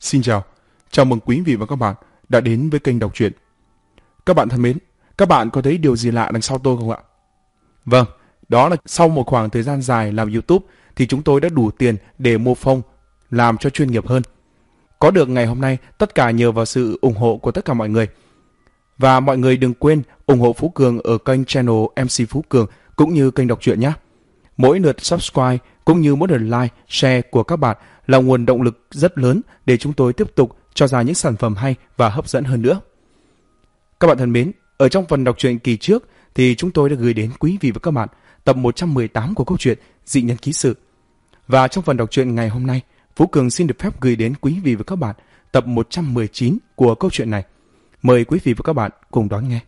Xin chào mừng quý vị và các bạn đã đến với kênh đọc truyện. Các bạn thân mến, các bạn có thấy điều gì lạ đằng sau tôi không ạ? Vâng, đó là sau một khoảng thời gian dài làm YouTube thì chúng tôi đã đủ tiền để mua phông làm cho chuyên nghiệp hơn. Có được ngày hôm nay tất cả nhờ vào sự ủng hộ của tất cả mọi người. Và mọi người đừng quên ủng hộ Phú Cường ở kênh channel MC Phú Cường cũng như kênh đọc truyện nhé. Mỗi lượt subscribe cũng như mỗi lượt like, share của các bạn là nguồn động lực rất lớn để chúng tôi tiếp tục cho ra những sản phẩm hay và hấp dẫn hơn nữa. Các bạn thân mến, ở trong phần đọc truyện kỳ trước thì chúng tôi đã gửi đến quý vị và các bạn tập 118 của câu chuyện Dị Nhân Ký Sự. Và trong phần đọc truyện ngày hôm nay, Phú Cường xin được phép gửi đến quý vị và các bạn tập 119 của câu chuyện này. Mời quý vị và các bạn cùng đón nghe.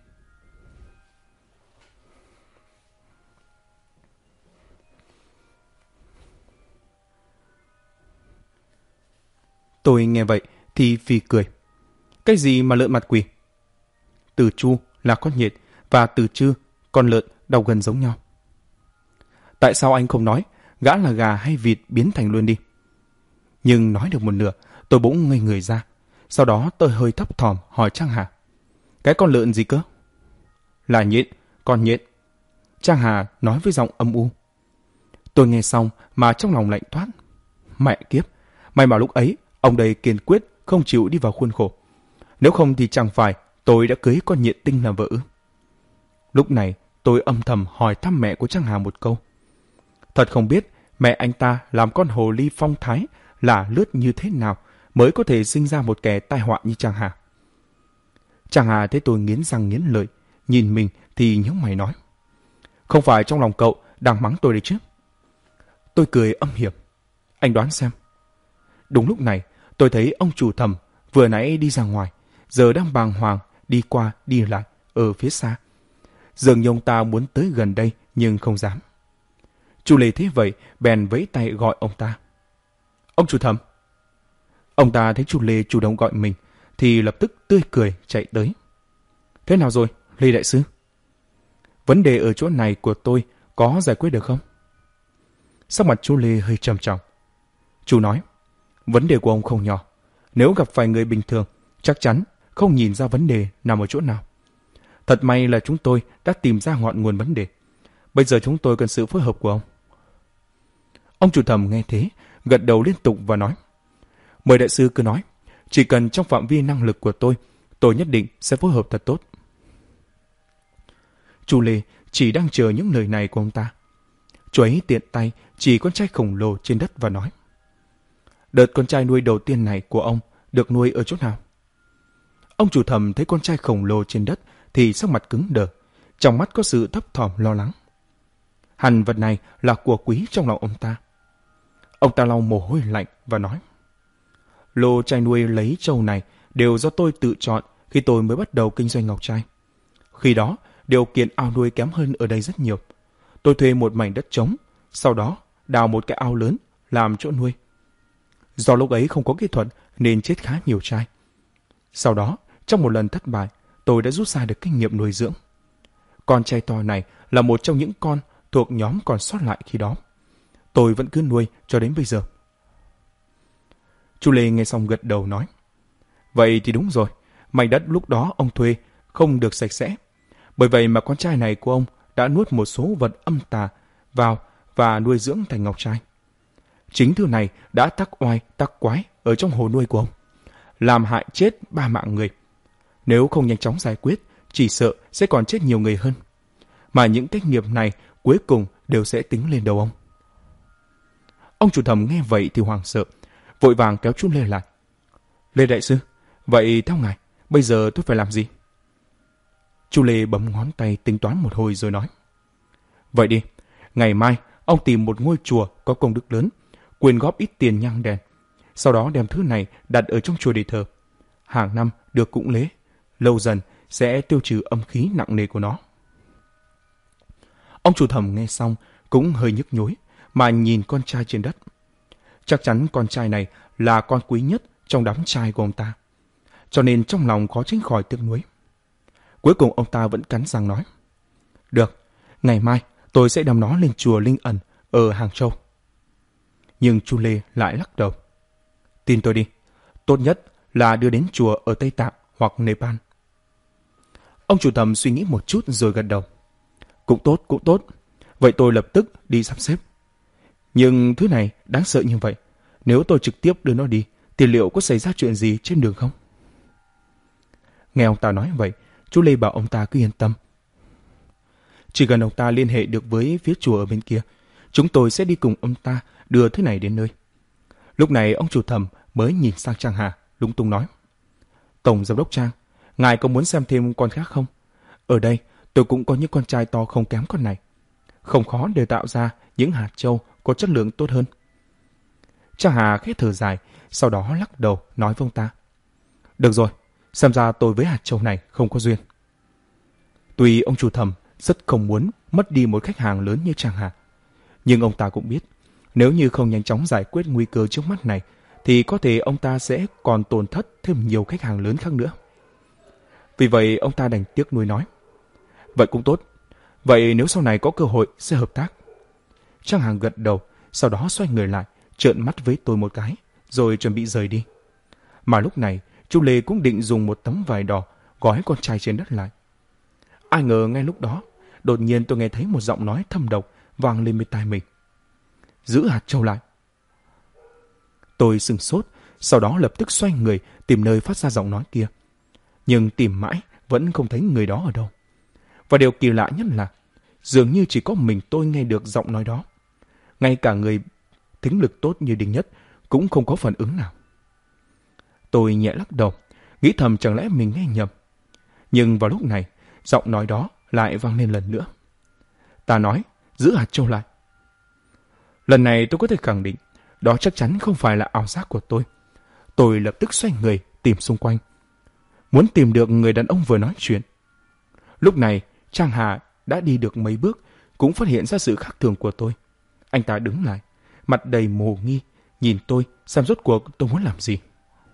Tôi nghe vậy thì phì cười. Cái gì mà lợn mặt quỷ? Từ chu là con nhện và từ chư, con lợn đọc gần giống nhau. Tại sao anh không nói gã là gà hay vịt biến thành luôn đi? Nhưng nói được một nửa, tôi bỗng ngây người ra. Sau đó tôi hơi thấp thỏm hỏi Trang Hà. Cái con lợn gì cơ? Là nhện, con nhện. Trang Hà nói với giọng âm u. Tôi nghe xong mà trong lòng lạnh toát. Mẹ kiếp, may mà lúc ấy ông đây kiên quyết không chịu đi vào khuôn khổ. Nếu không thì chẳng phải tôi đã cưới con nhện tinh làm vợ. Lúc này tôi âm thầm hỏi thăm mẹ của Trang Hà một câu. Thật không biết mẹ anh ta làm con hồ ly phong thái là lướt như thế nào mới có thể sinh ra một kẻ tai họa như Trang Hà. Trang Hà thấy tôi nghiến răng nghiến lợi, nhìn mình thì nhướng mày nói. Không phải trong lòng cậu đang mắng tôi đấy chứ? Tôi cười âm hiểm. Anh đoán xem. Đúng lúc này tôi thấy ông chủ Thẩm vừa nãy đi ra ngoài, giờ đang bàng hoàng đi qua đi lại ở phía xa. Dường như ông ta muốn tới gần đây nhưng không dám. Chu Lê thấy vậy bèn vẫy tay gọi ông ta. Ông chủ Thẩm. Ông ta thấy Chu Lê chủ động gọi mình thì lập tức tươi cười chạy tới. Thế nào rồi, Lê đại sư? Vấn đề ở chỗ này của tôi có giải quyết được không? Sắc mặt Chu Lê hơi trầm trọng. Chu nói, vấn đề của ông không nhỏ. Nếu gặp phải người bình thường, chắc chắn không nhìn ra vấn đề nằm ở chỗ nào. Thật may là chúng tôi đã tìm ra ngọn nguồn vấn đề. Bây giờ chúng tôi cần sự phối hợp của ông. Ông chủ Thẩm nghe thế, gật đầu liên tục và nói. Mời đại sư cứ nói. Chỉ cần trong phạm vi năng lực của tôi nhất định sẽ phối hợp thật tốt. Chu Lê chỉ đang chờ những lời này của ông ta. Chú ấy tiện tay chỉ con trai khổng lồ trên đất và nói. Đợt con trai nuôi đầu tiên này của ông được nuôi ở chỗ nào? Ông chủ Thẩm thấy con trai khổng lồ trên đất thì sắc mặt cứng đờ, trong mắt có sự thấp thỏm lo lắng. Hẳn vật này là của quý trong lòng ông ta. Ông ta lau mồ hôi lạnh và nói. Lô trai nuôi lấy trâu này đều do tôi tự chọn khi tôi mới bắt đầu kinh doanh ngọc trai. Khi đó, điều kiện ao nuôi kém hơn ở đây rất nhiều. Tôi thuê một mảnh đất trống, sau đó đào một cái ao lớn làm chỗ nuôi. Do lúc ấy không có kỹ thuật nên chết khá nhiều trai. Sau đó, trong một lần thất bại, tôi đã rút ra được kinh nghiệm nuôi dưỡng. Con trai to này là một trong những con thuộc nhóm còn sót lại khi đó. Tôi vẫn cứ nuôi cho đến bây giờ. Chu Lê nghe xong gật đầu nói. Vậy thì đúng rồi, mảnh đất lúc đó ông thuê không được sạch sẽ. Bởi vậy mà con trai này của ông đã nuốt một số vật âm tà vào và nuôi dưỡng thành ngọc trai. Chính thứ này đã tắc oai tắc quái ở trong hồ nuôi của ông, làm hại chết 3 mạng người. Nếu không nhanh chóng giải quyết, chỉ sợ sẽ còn chết nhiều người hơn. Mà những trách nhiệm này cuối cùng đều sẽ tính lên đầu ông. Ông chủ Thẩm nghe vậy thì hoảng sợ, vội vàng kéo Chu Lê lại. Lê đại sư, vậy theo ngài, bây giờ tôi phải làm gì? Chu Lê bấm ngón tay tính toán một hồi rồi nói. Vậy đi, ngày mai ông tìm một ngôi chùa có công đức lớn, quyên góp ít tiền nhang đèn. Sau đó đem thứ này đặt ở trong chùa để thờ. Hàng năm được cúng lễ, lâu dần sẽ tiêu trừ âm khí nặng nề của nó. Ông chủ Thẩm nghe xong cũng hơi nhức nhối mà nhìn con trai trên đất. Chắc chắn con trai này là con quý nhất trong đám trai của ông ta, cho nên trong lòng khó tránh khỏi tiếc nuối. Cuối cùng ông ta vẫn cắn răng nói. Được, ngày mai tôi sẽ đem nó lên chùa Linh Ẩn ở Hàng Châu. Nhưng Chu Lê lại lắc đầu. Tin tôi đi, Tốt nhất là đưa đến chùa ở Tây Tạng hoặc Nepal. Ông chủ thẩm suy nghĩ một chút rồi gật đầu. Cũng tốt, cũng tốt. Vậy tôi lập tức đi sắp xếp. Nhưng thứ này đáng sợ như vậy. Nếu tôi trực tiếp đưa nó đi, thì liệu có xảy ra chuyện gì trên đường không? Nghe ông ta nói vậy, chú Lê bảo ông ta cứ yên tâm. Chỉ cần ông ta liên hệ được với phía chùa ở bên kia, chúng tôi sẽ đi cùng ông ta đưa thứ này đến nơi. Lúc này ông chủ thẩm mới nhìn sang Trang Hà, lúng túng nói. Tổng giám đốc Trang, ngài có muốn xem thêm con khác không? Ở đây, tôi cũng có những con trai to không kém con này. Không khó để tạo ra những hạt châu có chất lượng tốt hơn. Trang Hà khẽ thở dài, sau đó lắc đầu nói với ông ta. Được rồi, xem ra tôi với hạt châu này không có duyên. Tuy ông chủ thẩm rất không muốn mất đi một khách hàng lớn như Trang Hà, nhưng ông ta cũng biết, nếu như không nhanh chóng giải quyết nguy cơ trước mắt này, thì có thể ông ta sẽ còn tổn thất thêm nhiều khách hàng lớn khác nữa. Vì vậy, ông ta đành tiếc nuối nói. Vậy cũng tốt. Vậy nếu sau này có cơ hội sẽ hợp tác. Trang Hà gật đầu, sau đó xoay người lại, trợn mắt với tôi một cái, rồi chuẩn bị rời đi. Mà lúc này, chú Lê cũng định dùng một tấm vải đỏ gói con trai trên đất lại. Ai ngờ ngay lúc đó, đột nhiên tôi nghe thấy một giọng nói thâm độc vang lên bên tai mình. Giữ hạt châu lại. Tôi sửng sốt, sau đó lập tức xoay người tìm nơi phát ra giọng nói kia. Nhưng tìm mãi vẫn không thấy người đó ở đâu. Và điều kỳ lạ nhất là dường như chỉ có mình tôi nghe được giọng nói đó. Ngay cả người thính lực tốt như Đinh Nhất cũng không có phản ứng nào. Tôi nhẹ lắc đầu, nghĩ thầm chẳng lẽ mình nghe nhầm. Nhưng vào lúc này, giọng nói đó lại vang lên lần nữa. Ta nói, giữ hạt châu lại. Lần này tôi có thể khẳng định, đó chắc chắn không phải là ảo giác của tôi. Tôi lập tức xoay người tìm xung quanh, muốn tìm được người đàn ông vừa nói chuyện. Lúc này, Trang Hà đã đi được mấy bước, cũng phát hiện ra sự khác thường của tôi. Anh ta đứng lại, mặt đầy mồ nghi, nhìn tôi xem rốt cuộc tôi muốn làm gì.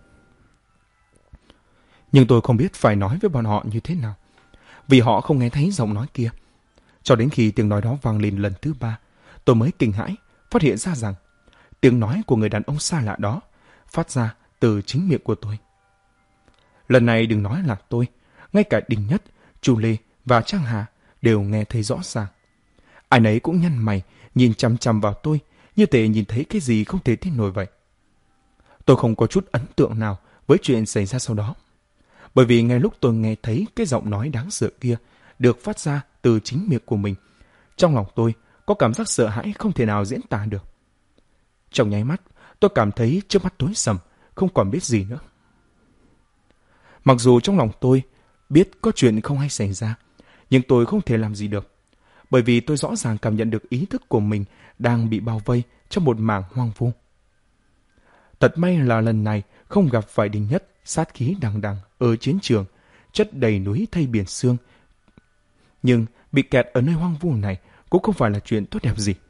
Nhưng tôi không biết phải nói với bọn họ như thế nào, vì họ không nghe thấy giọng nói kia. Cho đến khi tiếng nói đó vang lên lần thứ 3, tôi mới kinh hãi, phát hiện ra rằng tiếng nói của người đàn ông xa lạ đó phát ra từ chính miệng của tôi. Lần này đừng nói là tôi, ngay cả Đinh Nhất, Chu Lê và Trang Hà đều nghe thấy rõ ràng. Ai nấy cũng nhăn mày, nhìn chằm chằm vào tôi, như thể nhìn thấy cái gì không thể tin nổi vậy. Tôi không có chút ấn tượng nào với chuyện xảy ra sau đó. Bởi vì ngay lúc tôi nghe thấy cái giọng nói đáng sợ kia được phát ra từ chính miệng của mình, trong lòng tôi có cảm giác sợ hãi không thể nào diễn tả được. Trong nháy mắt, tôi cảm thấy trước mắt tối sầm, không còn biết gì nữa. Mặc dù trong lòng tôi biết có chuyện không hay xảy ra, nhưng tôi không thể làm gì được. Bởi vì tôi rõ ràng cảm nhận được ý thức của mình đang bị bao vây trong một mảng hoang vu. Thật may là lần này không gặp phải Đinh Nhất sát khí đằng đằng ở chiến trường, chất đầy núi thây biển xương. Nhưng bị kẹt ở nơi hoang vu này cũng không phải là chuyện tốt đẹp gì.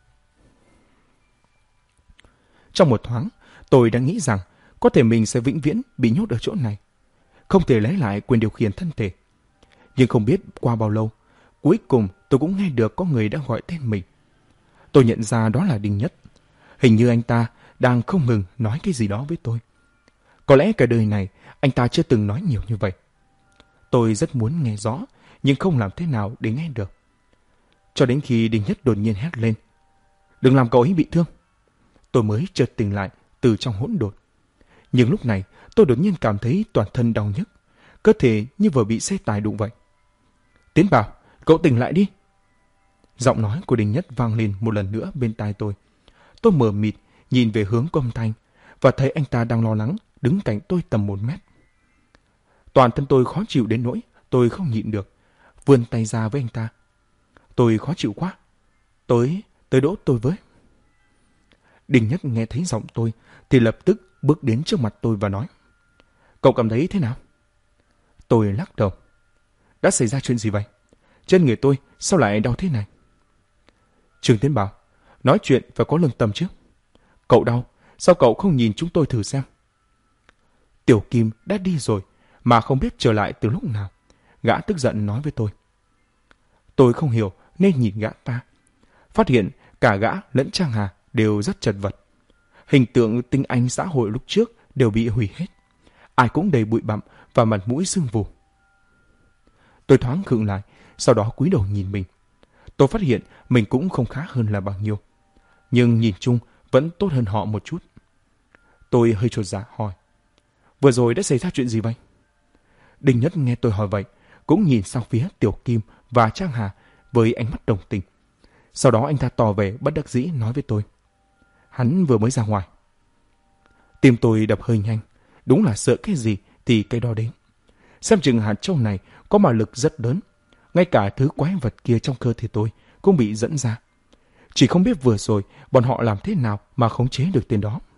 Trong một thoáng, tôi đã nghĩ rằng có thể mình sẽ vĩnh viễn bị nhốt ở chỗ này, không thể lấy lại quyền điều khiển thân thể. Nhưng không biết qua bao lâu, cuối cùng tôi cũng nghe được có người đã gọi tên mình. Tôi nhận ra đó là Đinh Nhất. Hình như anh ta đang không ngừng nói cái gì đó với tôi. Có lẽ cả đời này anh ta chưa từng nói nhiều như vậy. Tôi rất muốn nghe rõ, nhưng không làm thế nào để nghe được. Cho đến khi Đinh Nhất đột nhiên hét lên. Đừng làm cậu ấy bị thương. Tôi mới chợt tỉnh lại từ trong hỗn độn. Nhưng lúc này tôi đột nhiên cảm thấy toàn thân đau nhức, cơ thể như vừa bị xe tải đụng vậy. Tiến Bảo, cậu tỉnh lại đi. Giọng nói của Đinh Nhất vang lên một lần nữa bên tai tôi. Tôi mờ mịt nhìn về hướng của âm thanh và thấy anh ta đang lo lắng đứng cạnh tôi tầm 1 mét. Toàn thân tôi khó chịu đến nỗi tôi không nhịn được, vươn tay ra với anh ta. Tôi khó chịu quá. Tới đỗ tôi với. Đinh Nhất nghe thấy giọng tôi thì lập tức bước đến trước mặt tôi và nói. Cậu cảm thấy thế nào? Tôi lắc đầu. Đã xảy ra chuyện gì vậy? Trên người tôi sao lại đau thế này? Trương Tiến Bảo, nói chuyện phải có lương tâm chứ. Cậu đau, sao cậu không nhìn chúng tôi thử xem? Tiểu Kim đã đi rồi mà không biết trở lại từ lúc nào. Gã tức giận nói với tôi. Tôi không hiểu nên nhìn gã ta. Phát hiện cả gã lẫn Trang Hà đều rất chật vật. Hình tượng tinh anh xã hội lúc trước đều bị hủy hết. Ai cũng đầy bụi bặm và mặt mũi sưng vù. Tôi thoáng khựng lại, sau đó cúi đầu nhìn mình. Tôi phát hiện mình cũng không khá hơn là bao nhiêu, nhưng nhìn chung vẫn tốt hơn họ một chút. Tôi hơi chột dạ hỏi: vừa rồi đã xảy ra chuyện gì vậy? Đinh Nhất nghe tôi hỏi vậy, cũng nhìn sang phía Tiểu Kim và Trang Hà với ánh mắt đồng tình. Sau đó anh ta tỏ vẻ bất đắc dĩ nói với tôi: hắn vừa mới ra ngoài. Tim tôi đập hơi nhanh, đúng là sợ cái gì thì cái đó đến. Xem chừng hạt châu này có ma lực rất lớn, ngay cả thứ quái vật kia trong cơ thể tôi cũng bị dẫn ra. Chỉ không biết vừa rồi bọn họ làm thế nào mà khống chế được tên đó.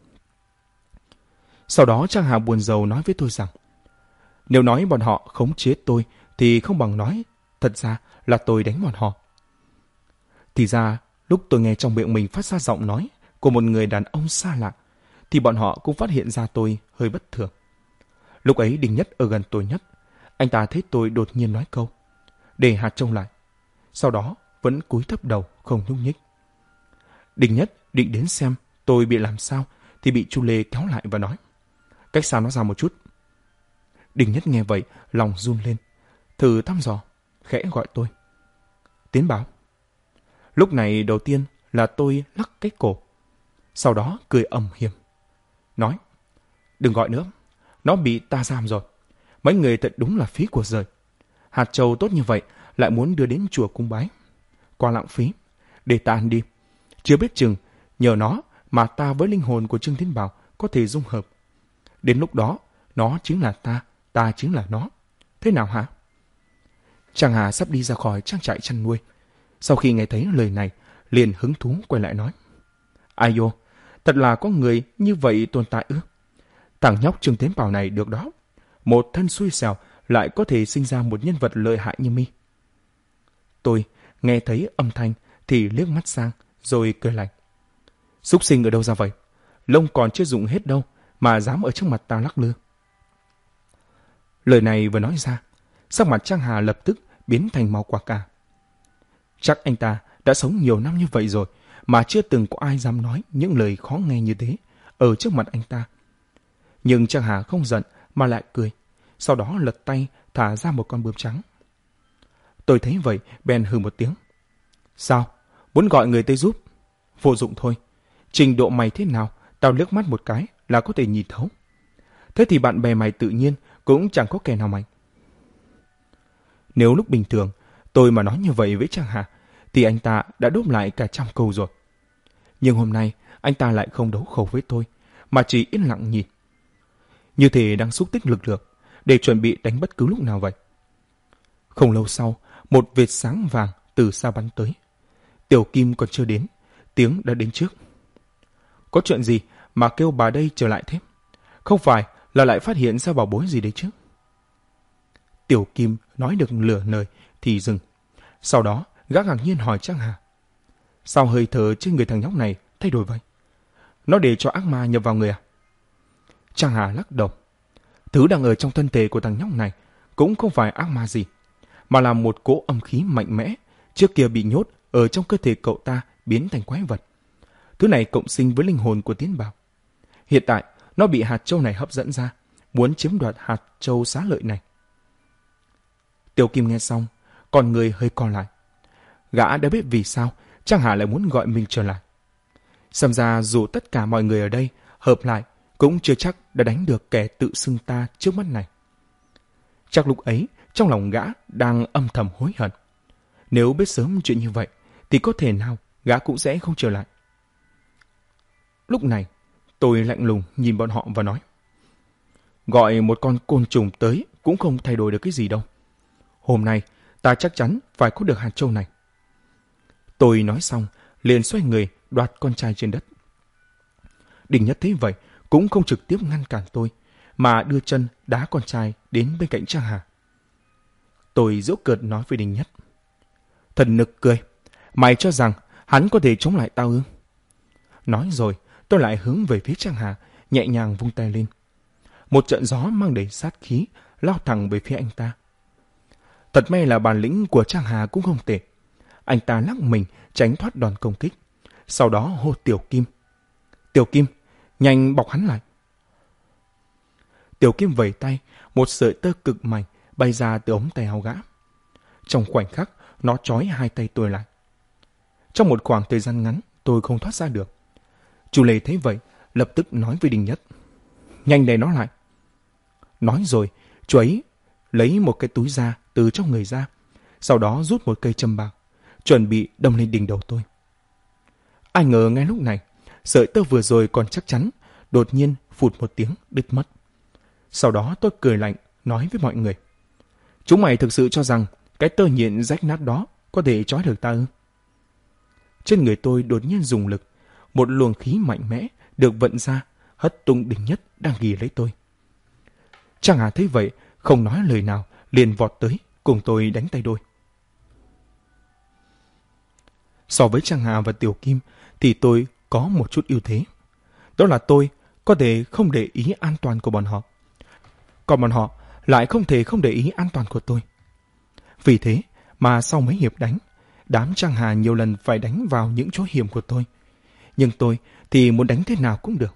Sau đó Trang Hà buồn rầu nói với tôi rằng nếu nói bọn họ khống chế tôi thì không bằng nói thật ra là tôi đánh bọn họ. Thì ra lúc tôi nghe trong miệng mình phát ra giọng nói của một người đàn ông xa lạ thì bọn họ cũng phát hiện ra tôi hơi bất thường. Lúc ấy Đinh Nhất ở gần tôi nhất. Anh ta thấy tôi đột nhiên nói câu: để hạt trông lại. Sau đó vẫn cúi thấp đầu không nhúc nhích. Đinh Nhất định đến xem tôi bị làm sao thì bị Chu Lê kéo lại và nói: cách xa nó ra một chút. Đinh Nhất nghe vậy lòng run lên, thử thăm dò, khẽ gọi tôi: Tiến Bảo. Lúc này đầu tiên là tôi lắc cái cổ, sau đó cười ầm hiểm, nói: đừng gọi nữa, nó bị ta giam rồi. Mấy người thật đúng là phí của rời. Hạt châu tốt như vậy lại muốn đưa đến chùa cúng bái, quá lãng phí. Để ta ăn đi, chưa biết chừng nhờ nó mà ta với linh hồn của Trương Tiến Bảo có thể dung hợp. Đến lúc đó nó chính là ta, ta chính là nó. Thế nào hả? Trang Hà sắp đi ra khỏi trang trại chăn nuôi. Sau khi nghe thấy lời này, liền hứng thú quay lại nói: ai ô, thật là có người như vậy tồn tại ư? Thằng nhóc Trương Tiến Bảo này được đó, một thân xui xẻo lại có thể sinh ra một nhân vật lợi hại như mi. Tôi nghe thấy âm thanh thì liếc mắt sang rồi cười lạnh: súc sinh ở đâu ra vậy? Lông còn chưa rụng hết đâu mà dám ở trước mặt ta lắc lư. Lời này vừa nói ra, sắc mặt Trang Hà lập tức biến thành màu quả cà. Chắc anh ta đã sống nhiều năm như vậy rồi mà chưa từng có ai dám nói những lời khó nghe như thế ở trước mặt anh ta. Nhưng Trang Hà không giận mà lại cười, sau đó lật tay thả ra một con bướm trắng. Tôi thấy vậy bèn hừ một tiếng: sao? Muốn gọi người tới giúp? Vô dụng thôi. Trình độ mày thế nào, tao liếc mắt một cái là có thể nhìn thấu. Thế thì bạn bè mày tự nhiên cũng chẳng có kẻ nào mạnh. Nếu lúc bình thường tôi mà nói như vậy với Trang Hà thì anh ta đã đốt lại cả trăm câu rồi. Nhưng hôm nay anh ta lại không đấu khẩu với tôi mà chỉ yên lặng nhìn, như thể đang xúc tích lực lượng để chuẩn bị đánh bất cứ lúc nào vậy. Không lâu sau, một vệt sáng vàng từ xa bắn tới. Tiểu Kim còn chưa đến, tiếng đã đến trước. Có chuyện gì mà kêu bà đây trở lại thế? Không phải là lại phát hiện ra bảo bối gì đấy chứ? Tiểu Kim nói được nửa lời thì dừng. Sau đó gã ngạc nhiên hỏi Trang Hà: sao hơi thở trên người thằng nhóc này thay đổi vậy? Nó để cho ác ma nhập vào người à? Trang Hà lắc đầu: thứ đang ở trong thân thể của thằng nhóc này cũng không phải ác ma gì, mà là một cỗ âm khí mạnh mẽ trước kia bị nhốt ở trong cơ thể cậu ta biến thành quái vật. Thứ này cộng sinh với linh hồn của Tiến Bảo. Hiện tại nó bị hạt châu này hấp dẫn ra, muốn chiếm đoạt hạt châu xá lợi này. Tiểu Kim nghe xong, con người hơi co lại. Gã đã biết vì sao Trang Hà lại muốn gọi mình trở lại. Xem ra dù tất cả mọi người ở đây hợp lại cũng chưa chắc đã đánh được kẻ tự xưng ta trước mắt này. Chắc lúc ấy trong lòng gã đang âm thầm hối hận. Nếu biết sớm chuyện như vậy thì có thể nào gã cũng sẽ không trở lại. Lúc này tôi lạnh lùng nhìn bọn họ và nói: gọi một con côn trùng tới cũng không thay đổi được cái gì đâu. Hôm nay ta chắc chắn phải có được hạt châu này. Tôi nói xong liền xoay người đoạt con trai trên đất. Đinh Nhất thấy vậy cũng không trực tiếp ngăn cản tôi mà đưa chân đá con trai đến bên cạnh Trang Hà. Tôi giễu cợt nói với Đinh Nhất: thật nực cười, mày cho rằng hắn có thể chống lại tao ư? Nói rồi tôi lại hướng về phía Trang Hà, nhẹ nhàng vung tay lên. Một trận gió mang đầy sát khí lao thẳng về phía anh ta. Thật may là bản lĩnh của Trang Hà cũng không tệ. Anh ta lắc mình tránh thoát đòn công kích, sau đó hô Tiểu Kim: Tiểu Kim, nhanh bọc hắn lại. Tiểu Kim vẩy tay, một sợi tơ cực mảnh bay ra từ ống tay áo gã. Trong khoảnh khắc, nó trói hai tay tôi lại. Trong một khoảng thời gian ngắn, tôi không thoát ra được. Chú Lê thấy vậy, lập tức nói với Đình Nhất: "Nhanh đẩy nó lại." Nói rồi, chú ấy lấy một cái túi da từ trong người ra, sau đó rút một cây châm bạc, chuẩn bị đâm lên đỉnh đầu tôi. Ai ngờ ngay lúc này, sợi tơ vừa rồi còn chắc chắn, đột nhiên phụt một tiếng đứt mất. Sau đó tôi cười lạnh, nói với mọi người: "Chúng mày thực sự cho rằng cái tơ nhện rách nát đó có thể trói được ta ư?" Trên người tôi đột nhiên dùng lực, một luồng khí mạnh mẽ được vận ra, hất tung Đình Nhất đang ghì lấy tôi. Trang Hà thấy vậy, không nói lời nào, liền vọt tới cùng tôi đánh tay đôi. So với Trang Hà và Tiểu Kim thì tôi có một chút ưu thế. Đó là tôi có thể không để ý an toàn của bọn họ, còn bọn họ lại không thể không để ý an toàn của tôi. Vì thế mà sau mấy hiệp đánh, đám Trang Hà nhiều lần phải đánh vào những chỗ hiểm của tôi. Nhưng tôi thì muốn đánh thế nào cũng được.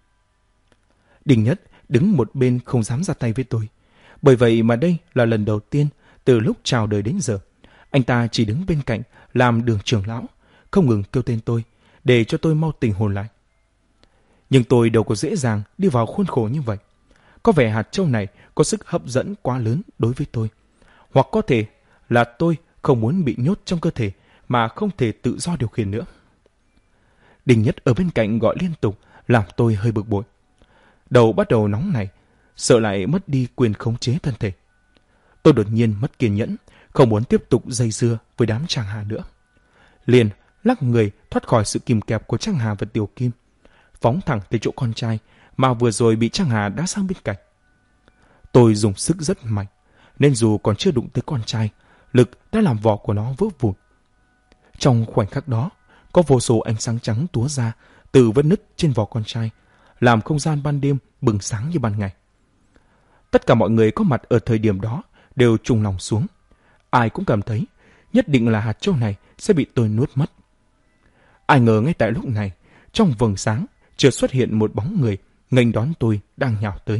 Đình Nhất đứng một bên không dám ra tay với tôi. Bởi vậy mà đây là lần đầu tiên từ lúc chào đời đến giờ, anh ta chỉ đứng bên cạnh làm đường trưởng lão, không ngừng kêu tên tôi để cho tôi mau tỉnh hồn lại. Nhưng tôi đâu có dễ dàng đi vào khuôn khổ như vậy. Có vẻ hạt châu này có sức hấp dẫn quá lớn đối với tôi. Hoặc có thể là tôi không muốn bị nhốt trong cơ thể mà không thể tự do điều khiển nữa. Đình Nhất ở bên cạnh gọi liên tục làm tôi hơi bực bội. Đầu bắt đầu nóng này, sợ lại mất đi quyền khống chế thân thể. Tôi đột nhiên mất kiên nhẫn, không muốn tiếp tục dây dưa với đám Trang Hà nữa. Liền lắc người thoát khỏi sự kìm kẹp của Trang Hà và Tiểu Kim, phóng thẳng tới chỗ con trai mà vừa rồi bị Trang Hà đá sang bên cạnh. Tôi dùng sức rất mạnh, nên dù còn chưa đụng tới con trai, lực đã làm vỏ của nó vỡ vụn. Trong khoảnh khắc đó, có vô số ánh sáng trắng túa ra từ vết nứt trên vỏ con trai, làm không gian ban đêm bừng sáng như ban ngày. Tất cả mọi người có mặt ở thời điểm đó đều trùng lòng xuống. Ai cũng cảm thấy nhất định là hạt châu này sẽ bị tôi nuốt mất. Ai ngờ ngay tại lúc này, trong vầng sáng chợt xuất hiện một bóng người nghênh đón tôi đang nhào tới.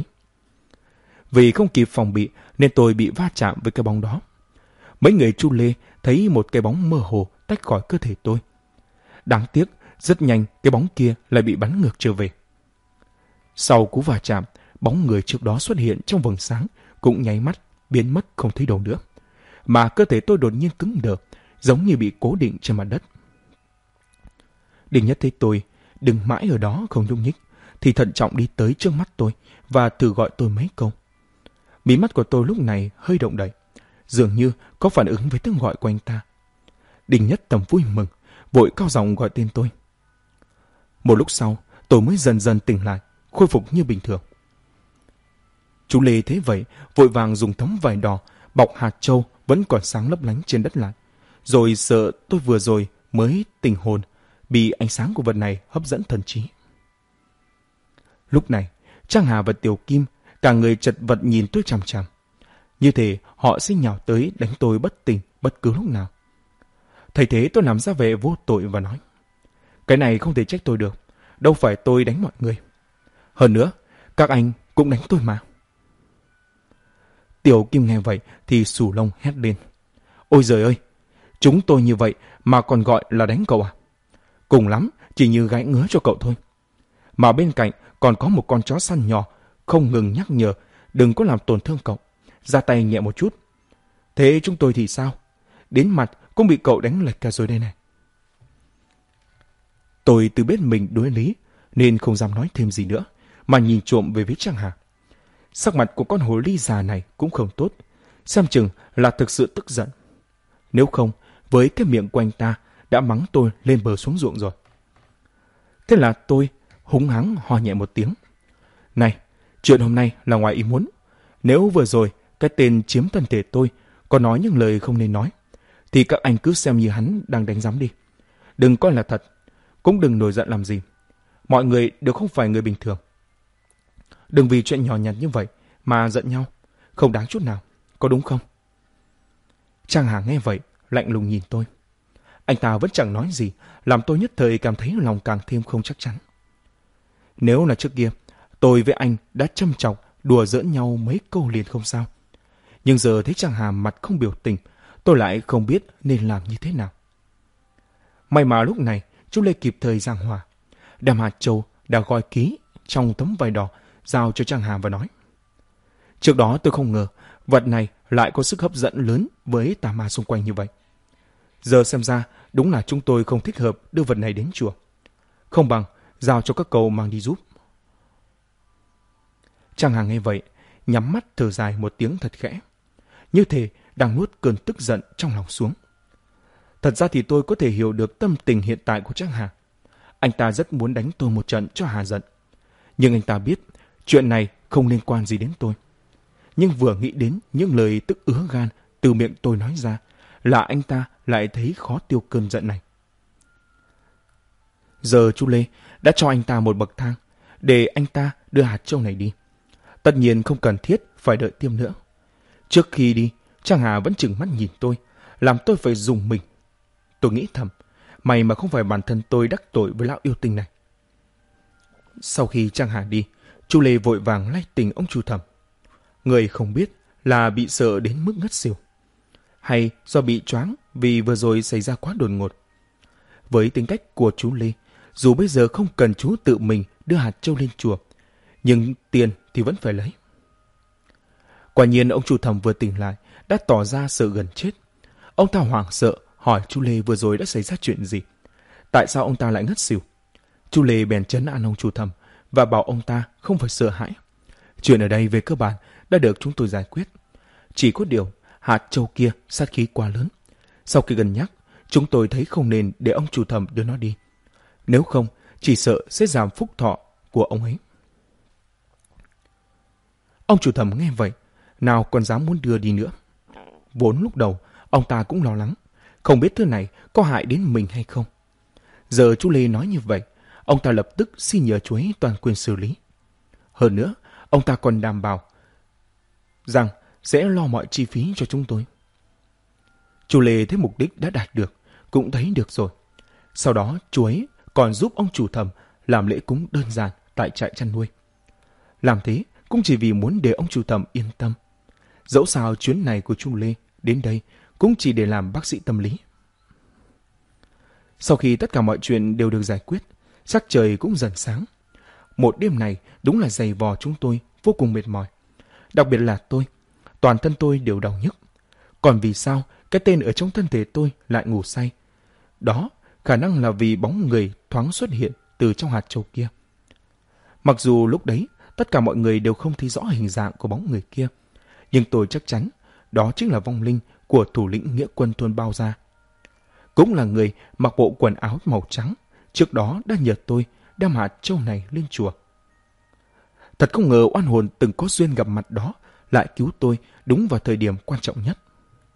Vì không kịp phòng bị nên tôi bị va chạm với cái bóng đó. Mấy người Chu Lê thấy một cái bóng mơ hồ tách khỏi cơ thể tôi. Đáng tiếc, rất nhanh cái bóng kia lại bị bắn ngược trở về. Sau cú va chạm, bóng người trước đó xuất hiện trong vầng sáng cũng nháy mắt biến mất không thấy đâu nữa. Mà cơ thể tôi đột nhiên cứng đờ, giống như bị cố định trên mặt đất. Đình Nhất thấy tôi đứng mãi ở đó không nhúc nhích, thì thận trọng đi tới trước mắt tôi và thử gọi tôi mấy câu. Mí mắt của tôi lúc này hơi động đậy, dường như có phản ứng với tiếng gọi của anh ta. Đình Nhất thầm vui mừng, vội cao giọng gọi tên tôi. Một lúc sau, tôi mới dần dần tỉnh lại, khôi phục như bình thường. Chú Lê thấy vậy, vội vàng dùng tấm vải đỏ bọc hạt châu vẫn còn sáng lấp lánh trên đất lại, rồi sợ tôi vừa rồi mới tỉnh hồn, bị ánh sáng của vật này hấp dẫn thần trí. Lúc này, Trang Hà và Tiểu Kim cả người chật vật nhìn tôi chằm chằm, như thể họ sẽ nhào tới đánh tôi bất tỉnh bất cứ lúc nào. Thấy thế tôi làm ra vẻ vô tội và nói: "Cái này không thể trách tôi được, đâu phải tôi đánh mọi người. Hơn nữa, các anh cũng đánh tôi mà." Tiểu Kim nghe vậy thì xù lông hét lên: "Ôi giời ơi, chúng tôi như vậy mà còn gọi là đánh cậu à? Cùng lắm chỉ như gãi ngứa cho cậu thôi. Mà bên cạnh còn có một con chó săn nhỏ không ngừng nhắc nhở đừng có làm tổn thương cậu, ra tay nhẹ một chút. Thế chúng tôi thì sao? Đến mặt cũng bị cậu đánh lệch cả rồi đây này." Tôi tự biết mình đối lý nên không dám nói thêm gì nữa, mà nhìn trộm về phía Trang Hà. Sắc mặt của con hồ ly già này cũng không tốt, xem chừng là thực sự tức giận. Nếu không, với cái miệng của anh ta đã mắng tôi lên bờ xuống ruộng rồi. Thế là tôi húng hắng ho nhẹ một tiếng. "Này, chuyện hôm nay là ngoài ý muốn. Nếu vừa rồi cái tên chiếm thân thể tôi có nói những lời không nên nói, thì các anh cứ xem như hắn đang đánh giám đi. Đừng coi là thật, cũng đừng nổi giận làm gì. Mọi người đều không phải người bình thường. Đừng vì chuyện nhỏ nhặt như vậy mà giận nhau, không đáng chút nào, có đúng không?" Trang Hà nghe vậy, lạnh lùng nhìn tôi. Anh ta vẫn chẳng nói gì, làm tôi nhất thời cảm thấy lòng càng thêm không chắc chắn. Nếu là trước kia, tôi với anh đã châm chọc đùa giỡn nhau mấy câu liền không sao. Nhưng giờ thấy Trang Hà mặt không biểu tình, tôi lại không biết nên làm như thế nào. May mà lúc này chú Lê kịp thời giảng hòa, đem hạt châu đã gói ký trong tấm vải đỏ giao cho Trang Hà và nói: trước đó tôi không ngờ vật này lại có sức hấp dẫn lớn với tà ma xung quanh như vậy. Giờ xem ra đúng là chúng tôi không thích hợp đưa vật này đến chùa. Không bằng giao cho các cậu mang đi giúp. Trang Hà nghe vậy, nhắm mắt thở dài một tiếng thật khẽ, như thể đang nuốt cơn tức giận trong lòng xuống. Thật ra thì tôi có thể hiểu được tâm tình hiện tại của Trang Hà. Anh ta rất muốn đánh tôi một trận cho hà giận. Nhưng anh ta biết chuyện này không liên quan gì đến tôi. Nhưng vừa nghĩ đến những lời tức ứa gan từ miệng tôi nói ra là anh ta lại thấy khó tiêu cơn giận này. Giờ chú Lê đã cho anh ta một bậc thang để anh ta đưa hạt châu này đi. Tất nhiên không cần thiết phải đợi tiêm nữa. Trước khi đi, Trang Hà vẫn chừng mắt nhìn tôi, làm tôi phải rùng mình. Tôi nghĩ thầm, may mà không phải bản thân tôi đắc tội với lão yêu tinh này. Sau khi Trang Hà đi, chú Lê vội vàng lay tỉnh ông chủ Thẩm. Người không biết là bị sợ đến mức ngất xỉu, hay do bị choáng vì vừa rồi xảy ra quá đột ngột. Với tính cách của chú Lê, dù bây giờ không cần chú tự mình đưa hạt châu lên chùa, nhưng tiền thì vẫn phải lấy. Quả nhiên ông chủ Thẩm vừa tỉnh lại đã tỏ ra sợ gần chết. Ông ta hoảng sợ hỏi chú Lê vừa rồi đã xảy ra chuyện gì, tại sao ông ta lại ngất xỉu. Chú Lê bèn trấn an ông chủ Thẩm và bảo ông ta không phải sợ hãi. Chuyện ở đây về cơ bản đã được chúng tôi giải quyết. Chỉ có điều hạt châu kia sát khí quá lớn. Sau khi cân nhắc, chúng tôi thấy không nên để ông chủ Thẩm đưa nó đi. Nếu không, chỉ sợ sẽ giảm phúc thọ của ông ấy. Ông chủ Thẩm nghe vậy, nào còn dám muốn đưa đi nữa. Vốn lúc đầu, ông ta cũng lo lắng, không biết thứ này có hại đến mình hay không. Giờ chú Lê nói như vậy, ông ta lập tức xin nhờ chú ấy toàn quyền xử lý. Hơn nữa, ông ta còn đảm bảo rằng sẽ lo mọi chi phí cho chúng tôi. Chú Lê thấy mục đích đã đạt được, cũng thấy được rồi. Sau đó, chú ấy còn giúp ông chủ Thẩm làm lễ cúng đơn giản tại trại chăn nuôi. Làm thế cũng chỉ vì muốn để ông chủ Thẩm yên tâm. Dẫu sao chuyến này của chú Lê đến đây cũng chỉ để làm bác sĩ tâm lý. Sau khi tất cả mọi chuyện đều được giải quyết, sắc trời cũng dần sáng. Một đêm này đúng là dày vò chúng tôi vô cùng mệt mỏi. Đặc biệt là tôi, toàn thân tôi đều đau nhức. Còn vì sao cái tên ở trong thân thể tôi lại ngủ say? Đó khả năng là vì bóng người thoáng xuất hiện từ trong hạt châu kia. Mặc dù lúc đấy tất cả mọi người đều không thấy rõ hình dạng của bóng người kia, nhưng tôi chắc chắn đó chính là vong linh của thủ lĩnh nghĩa quân thôn Bao Gia. Cũng là người mặc bộ quần áo màu trắng, trước đó đã nhờ tôi đem hạt châu này lên chùa. Thật không ngờ oan hồn từng có duyên gặp mặt đó lại cứu tôi đúng vào thời điểm quan trọng nhất.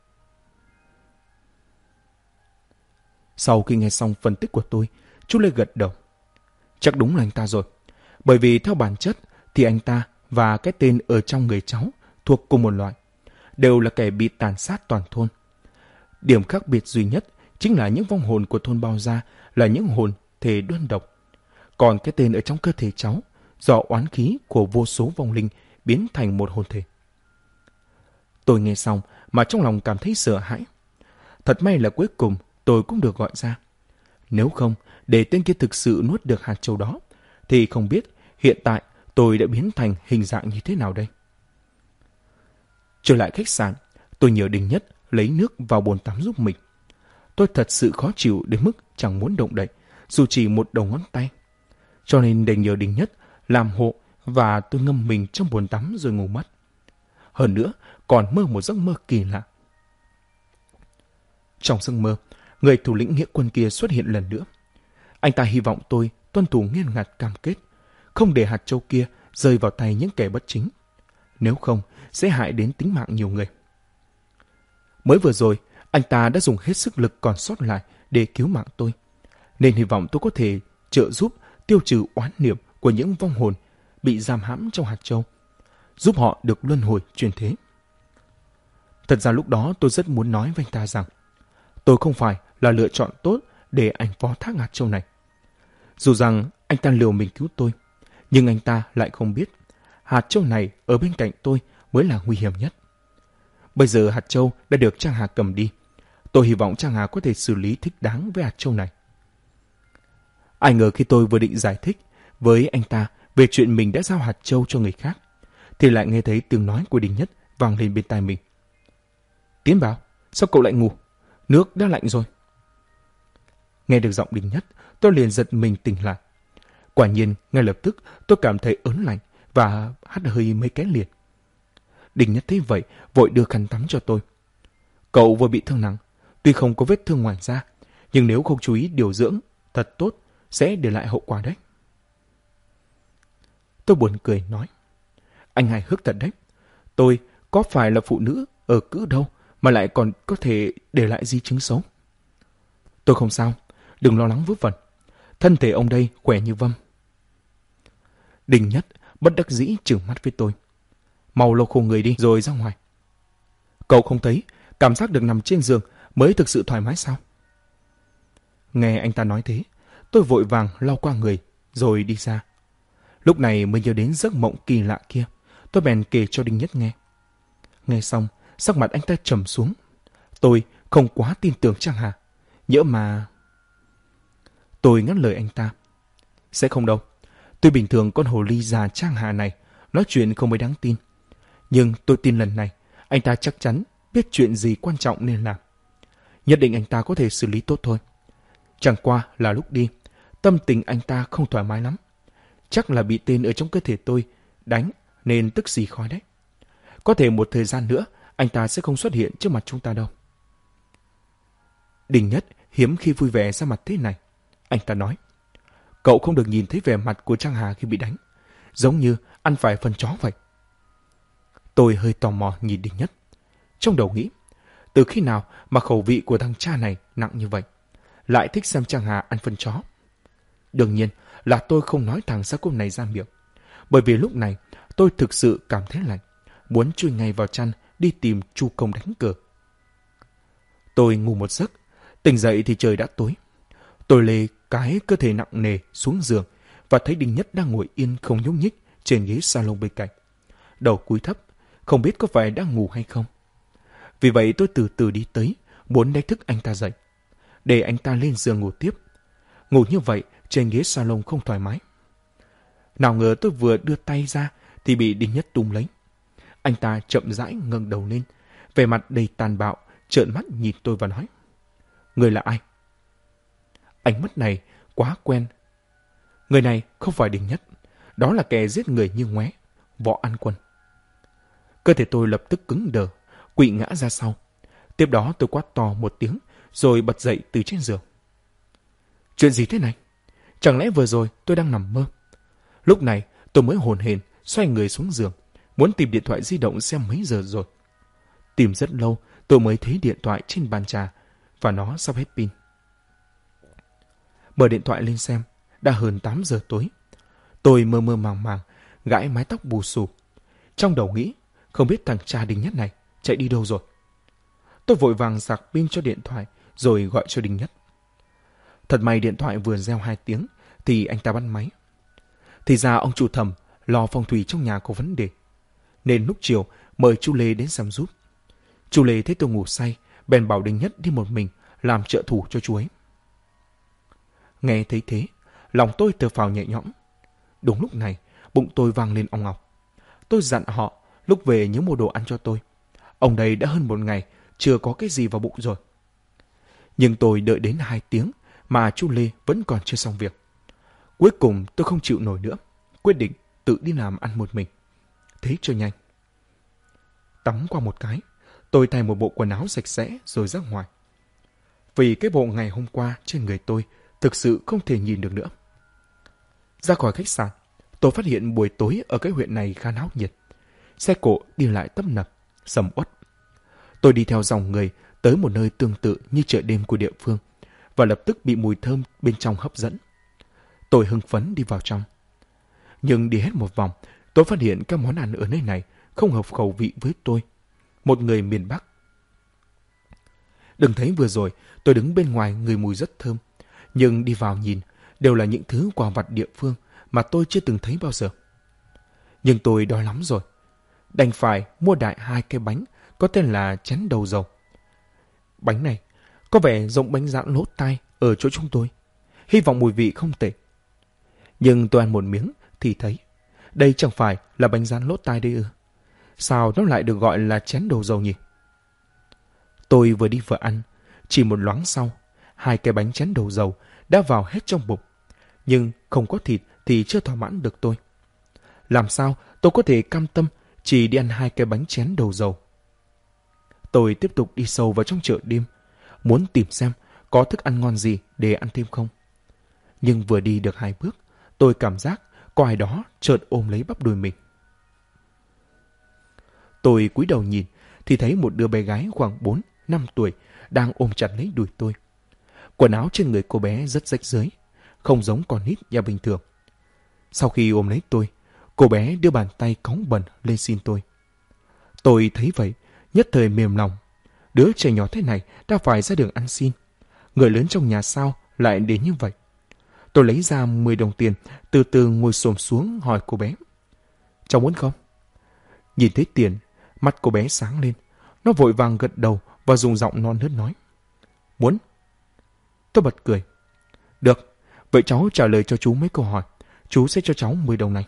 Sau khi nghe xong phân tích của tôi, chú Lê gật đầu. Chắc đúng là anh ta rồi. Bởi vì theo bản chất thì anh ta và cái tên ở trong người cháu thuộc cùng một loại, đều là kẻ bị tàn sát toàn thôn. Điểm khác biệt duy nhất chính là những vong hồn của thôn Bao Gia là những hồn thể đơn độc. Còn cái tên ở trong cơ thể cháu do oán khí của vô số vong linh biến thành một hồn thể. Tôi nghe xong mà trong lòng cảm thấy sợ hãi. Thật may là cuối cùng tôi cũng được gọi ra. Nếu không, để tên kia thực sự nuốt được hạt châu đó, thì không biết hiện tại tôi đã biến thành hình dạng như thế nào đây. Trở lại khách sạn, tôi nhờ Đình Nhất lấy nước vào bồn tắm giúp mình. Tôi thật sự khó chịu đến mức chẳng muốn động đậy, dù chỉ một đầu ngón tay. Cho nên đành nhờ Đình Nhất làm hộ và tôi ngâm mình trong bồn tắm rồi ngủ mất. Hơn nữa, còn mơ một giấc mơ kỳ lạ. Trong giấc mơ, người thủ lĩnh nghĩa quân kia xuất hiện lần nữa. Anh ta hy vọng tôi tuân thủ nghiêm ngặt cam kết, không để hạt châu kia rơi vào tay những kẻ bất chính. Nếu không, sẽ hại đến tính mạng nhiều người. Mới vừa rồi, anh ta đã dùng hết sức lực còn sót lại để cứu mạng tôi, nên hy vọng tôi có thể trợ giúp tiêu trừ oán niệm của những vong hồn bị giam hãm trong hạt châu, giúp họ được luân hồi chuyển thế. Thật ra lúc đó tôi rất muốn nói với anh ta rằng tôi không phải là lựa chọn tốt để anh phó thác hạt châu này. Dù rằng anh ta liều mình cứu tôi, nhưng anh ta lại không biết hạt châu này ở bên cạnh tôi mới là nguy hiểm nhất. Bây giờ hạt châu đã được Trang Hà cầm đi. Tôi hy vọng Trang Hà có thể xử lý thích đáng với hạt châu này. Ai ngờ khi tôi vừa định giải thích với anh ta về chuyện mình đã giao hạt châu cho người khác, thì lại nghe thấy tiếng nói của Đình Nhất vang lên bên tai mình. Tiến Bảo, sao cậu lại ngủ? Nước đã lạnh rồi. Nghe được giọng Đình Nhất, tôi liền giật mình tỉnh lại. Quả nhiên, ngay lập tức tôi cảm thấy ớn lạnh và hắt hơi mấy cái liền. Đình Nhất thấy vậy, vội đưa khăn tắm cho tôi. Cậu vừa bị thương nặng, tuy không có vết thương ngoài da, nhưng nếu không chú ý điều dưỡng thật tốt, sẽ để lại hậu quả đấy. Tôi buồn cười nói, anh hài hước thật đấy. Tôi có phải là phụ nữ ở cữ đâu mà lại còn có thể để lại di chứng xấu. Tôi không sao, đừng lo lắng vớ vẩn. Thân thể ông đây khỏe như vâm. Đình Nhất bất đắc dĩ trừng mắt với tôi. Mau lau khô người đi rồi ra ngoài. Cậu không thấy cảm giác được nằm trên giường mới thực sự thoải mái sao? Nghe anh ta nói thế, tôi vội vàng lau qua người rồi đi ra. Lúc này mới nhớ đến giấc mộng kỳ lạ kia. Tôi bèn kể cho Đinh Nhất nghe. Nghe xong, sắc mặt anh ta trầm xuống. Tôi không quá tin tưởng Trang Hà. Nhỡ mà... Tôi ngắt lời anh ta. Sẽ không đâu. Tuy bình thường con hồ ly già Trang Hà này nói chuyện không mấy đáng tin. Nhưng tôi tin lần này anh ta chắc chắn biết chuyện gì quan trọng nên làm. Nhất định anh ta có thể xử lý tốt thôi. Chẳng qua là lúc đi, tâm tình anh ta không thoải mái lắm. Chắc là bị tên ở trong cơ thể tôi đánh nên tức xì khói đấy. Có thể một thời gian nữa anh ta sẽ không xuất hiện trước mặt chúng ta đâu. Đình Nhất hiếm khi vui vẻ ra mặt thế này. Anh ta nói, cậu không được nhìn thấy vẻ mặt của Trang Hà khi bị đánh, giống như ăn phải phần chó vậy. Tôi hơi tò mò nhìn Đình Nhất. Trong đầu nghĩ, từ khi nào mà khẩu vị của thằng cha này nặng như vậy, lại thích xem Trang Hà ăn phân chó. Đương nhiên là tôi không nói thằng xác cốt này ra miệng, bởi vì lúc này tôi thực sự cảm thấy lạnh, muốn chui ngay vào chăn đi tìm Chu Công đánh cờ. Tôi ngủ một giấc, tỉnh dậy thì trời đã tối. Tôi lê cái cơ thể nặng nề xuống giường và thấy Đình Nhất đang ngồi yên không nhúc nhích trên ghế salon bên cạnh, đầu cúi thấp, không biết có phải đang ngủ hay không. Vì vậy tôi từ từ đi tới, muốn đánh thức anh ta dậy, để anh ta lên giường ngủ tiếp. Ngủ như vậy trên ghế salon không thoải mái. Nào ngờ tôi vừa đưa tay ra thì bị Đình Nhất túm lấy. Anh ta chậm rãi ngẩng đầu lên, vẻ mặt đầy tàn bạo, trợn mắt nhìn tôi và nói, người là ai? Ánh mắt này quá quen. Người này không phải Đình Nhất, đó là kẻ giết người như ngoé, Võ An Quân. Cơ thể tôi lập tức cứng đờ, quỵ ngã ra sau. Tiếp đó tôi quát to một tiếng, rồi bật dậy từ trên giường. Chuyện gì thế này? Chẳng lẽ vừa rồi tôi đang nằm mơ? Lúc này tôi mới hồn hển xoay người xuống giường, muốn tìm điện thoại di động xem mấy giờ rồi. Tìm rất lâu tôi mới thấy điện thoại trên bàn trà và nó sắp hết pin. Mở điện thoại lên xem, đã hơn 8 giờ tối. Tôi mơ mơ màng màng, gãi mái tóc bù xù. Trong đầu nghĩ, không biết thằng cha Đình Nhất này chạy đi đâu rồi. Tôi vội vàng sạc pin cho điện thoại rồi gọi cho Đình Nhất. Thật may điện thoại vừa reo 2 tiếng thì anh ta bắt máy. Thì ra ông chủ Thẩm lo phong thủy trong nhà có vấn đề, nên lúc chiều mời chú Lê đến xem giúp. Chú Lê thấy tôi ngủ say, bèn bảo Đình Nhất đi một mình làm trợ thủ cho chú ấy. Nghe thấy thế, lòng tôi thở phào nhẹ nhõm. Đúng lúc này, bụng tôi vang lên ong ọc. Tôi dặn họ lúc về nhớ mua đồ ăn cho tôi. Ông đây đã hơn 1 ngày chưa có cái gì vào bụng rồi. Nhưng tôi đợi đến 2 tiếng mà chú Lê vẫn còn chưa xong việc. Cuối cùng tôi không chịu nổi nữa, quyết định tự đi làm ăn một mình. Thế cho nhanh. Tắm qua một cái, tôi thay một bộ quần áo sạch sẽ rồi ra ngoài. Vì cái bộ ngày hôm qua trên người tôi thực sự không thể nhìn được nữa. Ra khỏi khách sạn, tôi phát hiện buổi tối ở cái huyện này khá náo nhiệt. Xe cộ đi lại tấp nập, sầm uất. Tôi đi theo dòng người tới một nơi tương tự như chợ đêm của địa phương và lập tức bị mùi thơm bên trong hấp dẫn. Tôi hưng phấn đi vào trong. Nhưng đi hết một vòng, tôi phát hiện các món ăn ở nơi này không hợp khẩu vị với tôi, một người miền Bắc. Đừng thấy vừa rồi tôi đứng bên ngoài ngửi mùi rất thơm, nhưng đi vào nhìn đều là những thứ quà vặt địa phương mà tôi chưa từng thấy bao giờ. Nhưng tôi đói lắm rồi. Đành phải mua đại 2 cái bánh có tên là chén đầu dầu. Bánh này có vẻ giống bánh rán lỗ tai ở chỗ chúng tôi. Hy vọng mùi vị không tệ. Nhưng tôi ăn một miếng thì thấy đây chẳng phải là bánh rán lỗ tai đây ư? Sao nó lại được gọi là chén đầu dầu nhỉ? Tôi vừa đi vừa ăn, chỉ một loáng sau, 2 cái bánh chén đầu dầu đã vào hết trong bụng. Nhưng không có thịt thì chưa thỏa mãn được tôi. Làm sao tôi có thể cam tâm chỉ đi ăn 2 cái bánh chén đầu dầu? Tôi tiếp tục đi sâu vào trong chợ đêm, muốn tìm xem có thức ăn ngon gì để ăn thêm không. Nhưng vừa đi được 2 bước, tôi cảm giác có ai đó chợt ôm lấy bắp đùi mình. Tôi cúi đầu nhìn thì thấy một đứa bé gái khoảng 4-5 tuổi đang ôm chặt lấy đùi tôi. Quần áo trên người cô bé rất rách rưới, không giống con nít nhà bình thường. Sau khi ôm lấy tôi, cô bé đưa bàn tay cáu bẩn lên xin tôi. Tôi thấy vậy, nhất thời mềm lòng. Đứa trẻ nhỏ thế này đã phải ra đường ăn xin. Người lớn trong nhà sao lại đến như vậy? Tôi lấy ra 10 đồng tiền, từ từ ngồi xổm xuống hỏi cô bé. Cháu muốn không? Nhìn thấy tiền, mắt cô bé sáng lên. Nó vội vàng gật đầu và dùng giọng non nớt nói. Muốn. Tôi bật cười. Được, vậy cháu trả lời cho chú mấy câu hỏi. Chú sẽ cho cháu 10 đồng này.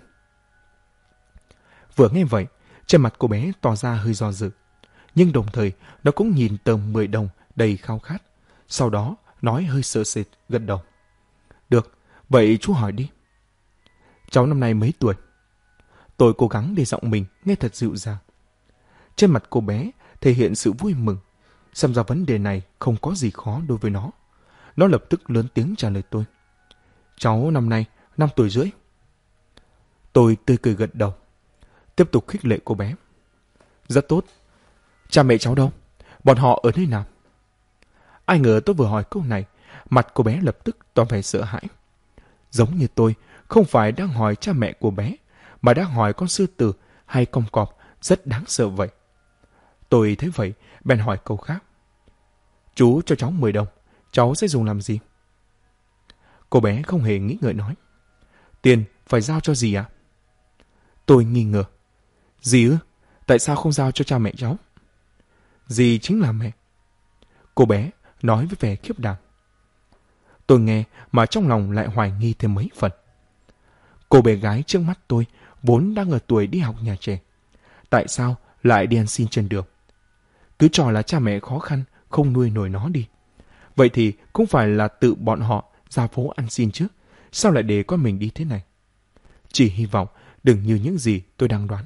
Vừa nghe vậy, trên mặt cô bé tỏ ra hơi do dự. Nhưng đồng thời, nó cũng nhìn tờ 10 đồng đầy khao khát. Sau đó, nói hơi sợ sệt, gật đầu. Được, vậy chú hỏi đi. Cháu năm nay mấy tuổi? Tôi cố gắng để giọng mình nghe thật dịu dàng. Trên mặt cô bé thể hiện sự vui mừng. Xem ra vấn đề này không có gì khó đối với nó. Nó lập tức lớn tiếng trả lời tôi. Cháu năm nay 5 tuổi rưỡi. Tôi tươi cười gật đầu. Tiếp tục khích lệ cô bé. Rất tốt. Cha mẹ cháu đâu? Bọn họ ở nơi nào? Ai ngờ tôi vừa hỏi câu này, mặt cô bé lập tức tỏ vẻ sợ hãi. Giống như tôi, không phải đang hỏi cha mẹ của bé, mà đang hỏi con sư tử hay con cọp rất đáng sợ vậy. Tôi thấy vậy, bèn hỏi câu khác. Chú cho cháu 10 đồng, cháu sẽ dùng làm gì? Cô bé không hề nghĩ ngợi nói. Tiền phải giao cho dì à? Tôi nghi ngờ. Dì ư? Tại sao không giao cho cha mẹ cháu? Dì chính là mẹ. Cô bé nói với vẻ khiếp đảm. Tôi nghe mà trong lòng lại hoài nghi thêm mấy phần. Cô bé gái trước mắt tôi vốn đang ở tuổi đi học nhà trẻ. Tại sao lại đi ăn xin trên đường? Cứ trò là cha mẹ khó khăn không nuôi nổi nó đi. Vậy thì cũng phải là tự bọn họ ra phố ăn xin chứ. Sao lại để con mình đi thế này? Chỉ hy vọng đừng như những gì tôi đang đoán.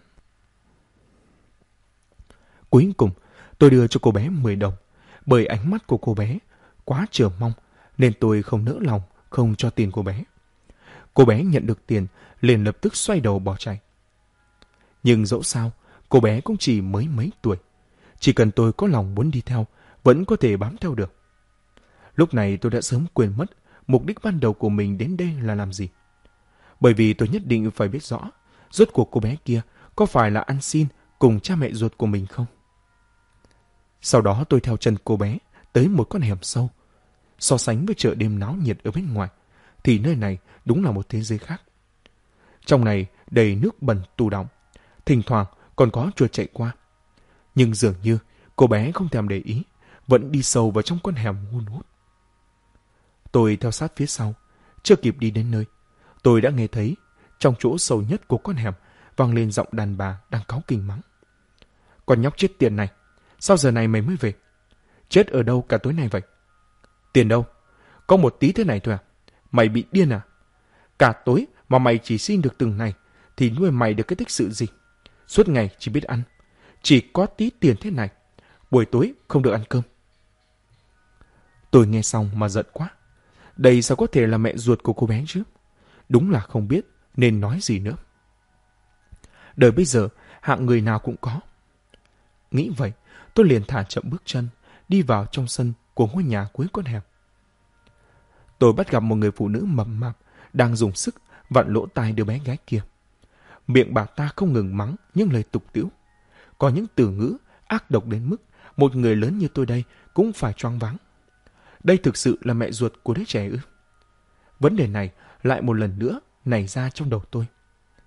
Cuối cùng, tôi đưa cho cô bé 10 đồng. Bởi ánh mắt của cô bé quá chờ mong, nên tôi không nỡ lòng không cho tiền cô bé. Cô bé nhận được tiền, liền lập tức xoay đầu bỏ chạy. Nhưng dẫu sao, cô bé cũng chỉ mới mấy tuổi. Chỉ cần tôi có lòng muốn đi theo, vẫn có thể bám theo được. Lúc này tôi đã sớm quên mất mục đích ban đầu của mình đến đây là làm gì. Bởi vì tôi nhất định phải biết rõ, rốt cuộc cô bé kia có phải là ăn xin cùng cha mẹ ruột của mình không. Sau đó tôi theo chân cô bé tới một con hẻm sâu. So sánh với chợ đêm náo nhiệt ở bên ngoài, thì nơi này đúng là một thế giới khác. Trong này đầy nước bẩn tù đọng, thỉnh thoảng còn có chuột chạy qua. Nhưng dường như cô bé không thèm để ý, vẫn đi sâu vào trong con hẻm hun hút. Tôi theo sát phía sau, chưa kịp đi đến nơi, tôi đã nghe thấy trong chỗ sâu nhất của con hẻm vang lên giọng đàn bà đang cáu kỉnh mắng. Con nhóc chết tiệt này, sao giờ này mày mới về? Chết ở đâu cả tối nay vậy? Tiền đâu? Có một tí thế này thôi à? Mày bị điên à? Cả tối mà mày chỉ xin được từng này thì nuôi mày được cái tích sự gì? Suốt ngày chỉ biết ăn, chỉ có tí tiền thế này, buổi tối không được ăn cơm. Tôi nghe xong mà giận quá. Đây sao có thể là mẹ ruột của cô bé chứ? Đúng là không biết nên nói gì nữa. Đời bây giờ hạng người nào cũng có. Nghĩ vậy, tôi liền thả chậm bước chân, đi vào trong sân của ngôi nhà cuối con hẻm. Tôi bắt gặp một người phụ nữ mập mạp đang dùng sức vặn lỗ tai đứa bé gái kia. Miệng bà ta không ngừng mắng những lời tục tĩu. Có những từ ngữ ác độc đến mức một người lớn như tôi đây cũng phải choáng váng. Đây thực sự là mẹ ruột của đứa trẻ ư? Vấn đề này lại một lần nữa nảy ra trong đầu tôi.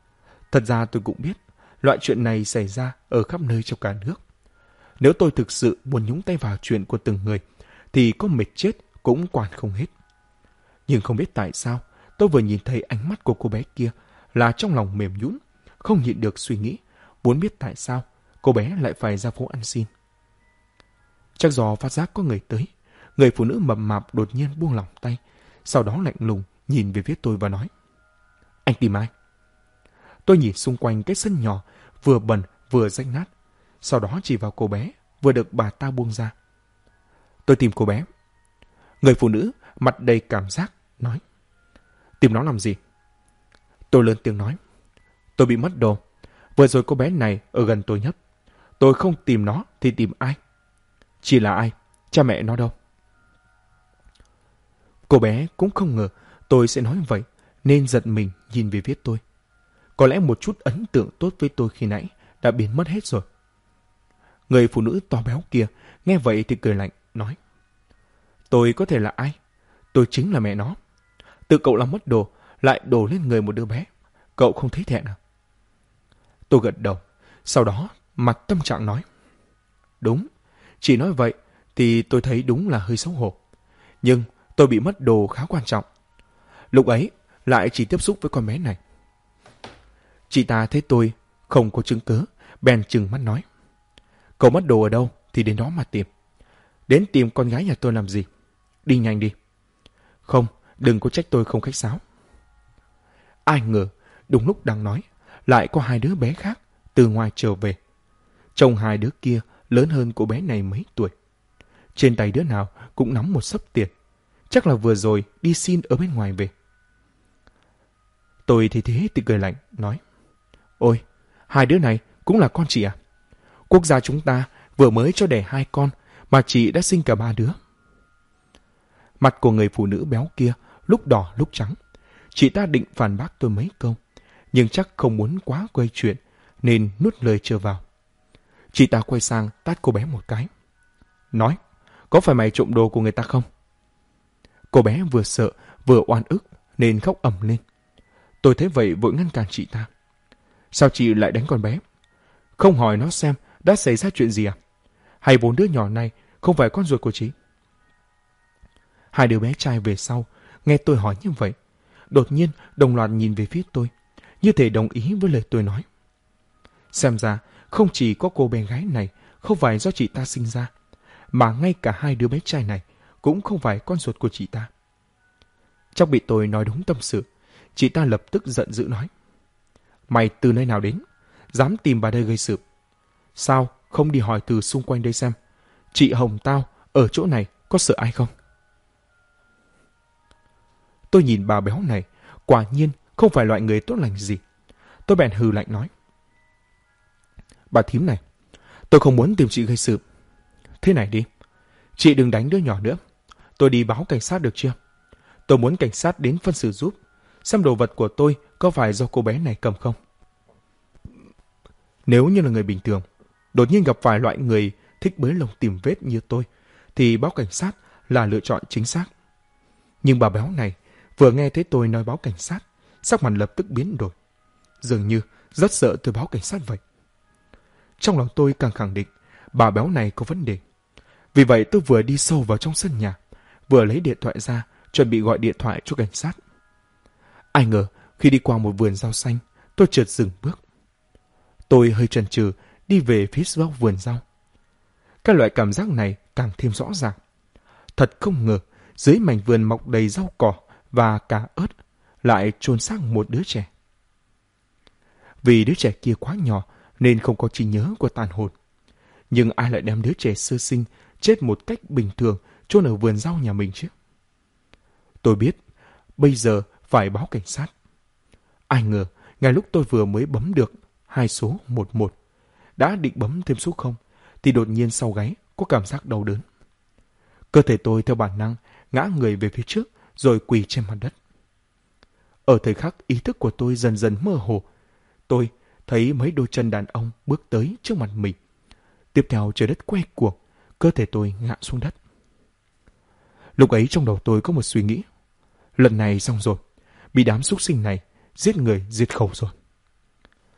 Thật ra tôi cũng biết, loại chuyện này xảy ra ở khắp nơi trong cả nước. Nếu tôi thực sự muốn nhúng tay vào chuyện của từng người, thì có mệt chết cũng quản không hết. Nhưng không biết tại sao, tôi vừa nhìn thấy ánh mắt của cô bé kia là trong lòng mềm nhũn, không nhịn được suy nghĩ, muốn biết tại sao cô bé lại phải ra phố ăn xin. Chắc do phát giác có người tới, người phụ nữ mập mạp đột nhiên buông lỏng tay, sau đó lạnh lùng nhìn về phía tôi và nói: Anh tìm ai? Tôi nhìn xung quanh cái sân nhỏ, vừa bẩn vừa rách nát, sau đó chỉ vào cô bé vừa được bà ta buông ra. Tôi tìm cô bé. Người phụ nữ mặt đầy cảm giác nói: Tìm nó làm gì? Tôi lớn tiếng nói: Tôi bị mất đồ. Vừa rồi cô bé này ở gần tôi nhất. Tôi không tìm nó thì tìm ai? Chỉ là ai? Cha mẹ nó đâu? Cô bé cũng không ngờ tôi sẽ nói vậy, nên giật mình nhìn về phía tôi. Có lẽ một chút ấn tượng tốt với tôi khi nãy đã biến mất hết rồi. Người phụ nữ to béo kia nghe vậy thì cười lạnh, nói: Tôi có thể là ai? Tôi chính là mẹ nó. Tự cậu làm mất đồ, lại đổ lên người một đứa bé. Cậu không thấy thẹn à? Tôi gật đầu, sau đó mặt tâm trạng nói: Đúng, chỉ nói vậy thì tôi thấy đúng là hơi xấu hổ. Nhưng tôi bị mất đồ khá quan trọng. Lúc ấy lại chỉ tiếp xúc với con bé này. Chị ta thấy tôi không có chứng cớ, bèn trừng mắt nói: Cậu mất đồ ở đâu thì đến đó mà tìm. Đến tìm con gái nhà tôi làm gì? Đi nhanh đi. Không, đừng có trách tôi không khách sáo. Ai ngờ, đúng lúc đang nói, lại có hai đứa bé khác từ ngoài trở về. Trông hai đứa kia lớn hơn cô bé này mấy tuổi. Trên tay đứa nào cũng nắm một xấp tiền. Chắc là vừa rồi đi xin ở bên ngoài về. Tôi thấy thế thì cười lạnh, nói: Ôi, hai đứa này cũng là con chị à? Quốc gia chúng ta vừa mới cho đẻ 2 con mà chị đã sinh cả 3 đứa. Mặt của người phụ nữ béo kia lúc đỏ lúc trắng. Chị ta định phản bác tôi mấy câu, nhưng chắc không muốn quá quay chuyện nên nuốt lời trở vào. Chị ta quay sang tát cô bé một cái. Nói: Có phải mày trộm đồ của người ta không? Cô bé vừa sợ vừa oan ức nên khóc ầm lên. Tôi thấy vậy vội ngăn cản chị ta. Sao chị lại đánh con bé? Không hỏi nó xem đã xảy ra chuyện gì à? Hay 4 đứa nhỏ này không phải con ruột của chị? Hai đứa bé trai về sau nghe tôi hỏi như vậy, đột nhiên đồng loạt nhìn về phía tôi, như thể đồng ý với lời tôi nói. Xem ra không chỉ có cô bé gái này không phải do chị ta sinh ra, mà ngay cả hai đứa bé trai này cũng không phải con ruột của chị ta. Chắc bị tôi nói đúng tâm sự, chị ta lập tức giận dữ nói: Mày từ nơi nào đến? Dám tìm vào đây gây sự? Sao không đi hỏi từ xung quanh đây xem, chị Hồng tao ở chỗ này có sợ ai không? Tôi nhìn bà béo này, quả nhiên không phải loại người tốt lành gì. Tôi bèn hừ lạnh nói: Bà thím này, tôi không muốn tìm chị gây sự. Thế này đi, chị đừng đánh đứa nhỏ nữa. Tôi đi báo cảnh sát được chưa? Tôi muốn cảnh sát đến phân xử giúp, xem đồ vật của tôi có phải do cô bé này cầm không. Nếu như là người bình thường, đột nhiên gặp phải loại người thích bới lông tìm vết như tôi, thì báo cảnh sát là lựa chọn chính xác. Nhưng bà béo này vừa nghe thấy tôi nói báo cảnh sát, sắc mặt lập tức biến đổi. Dường như rất sợ tôi báo cảnh sát vậy. Trong lòng tôi càng khẳng định bà béo này có vấn đề. Vì vậy tôi vừa đi sâu vào trong sân nhà, vừa lấy điện thoại ra chuẩn bị gọi điện thoại cho cảnh sát. Ai ngờ khi đi qua một vườn rau xanh, tôi chợt dừng bước. Tôi hơi chần chừ đi về phía sau vườn rau. Các loại cảm giác này càng thêm rõ ràng. Thật không ngờ dưới mảnh vườn mọc đầy rau cỏ và cà ớt lại chôn xác một đứa trẻ. Vì đứa trẻ kia quá nhỏ nên không có trí nhớ của tàn hồn. Nhưng ai lại đem đứa trẻ sơ sinh chết một cách bình thường chôn ở vườn rau nhà mình chứ? Tôi biết bây giờ phải báo cảnh sát. Ai ngờ ngay lúc tôi vừa mới bấm được 2 số 11, đã định bấm thêm số 0 thì đột nhiên sau gáy có cảm giác đau đớn. Cơ thể tôi theo bản năng ngã người về phía trước rồi quỳ trên mặt đất. Ở thời khắc ý thức của tôi dần dần mơ hồ, tôi thấy mấy đôi chân đàn ông bước tới trước mặt mình. Tiếp theo trời đất quay cuồng, cơ thể tôi ngã xuống đất. Lúc ấy trong đầu tôi có một suy nghĩ. Lần này xong rồi, bị đám súc sinh này giết người diệt khẩu rồi.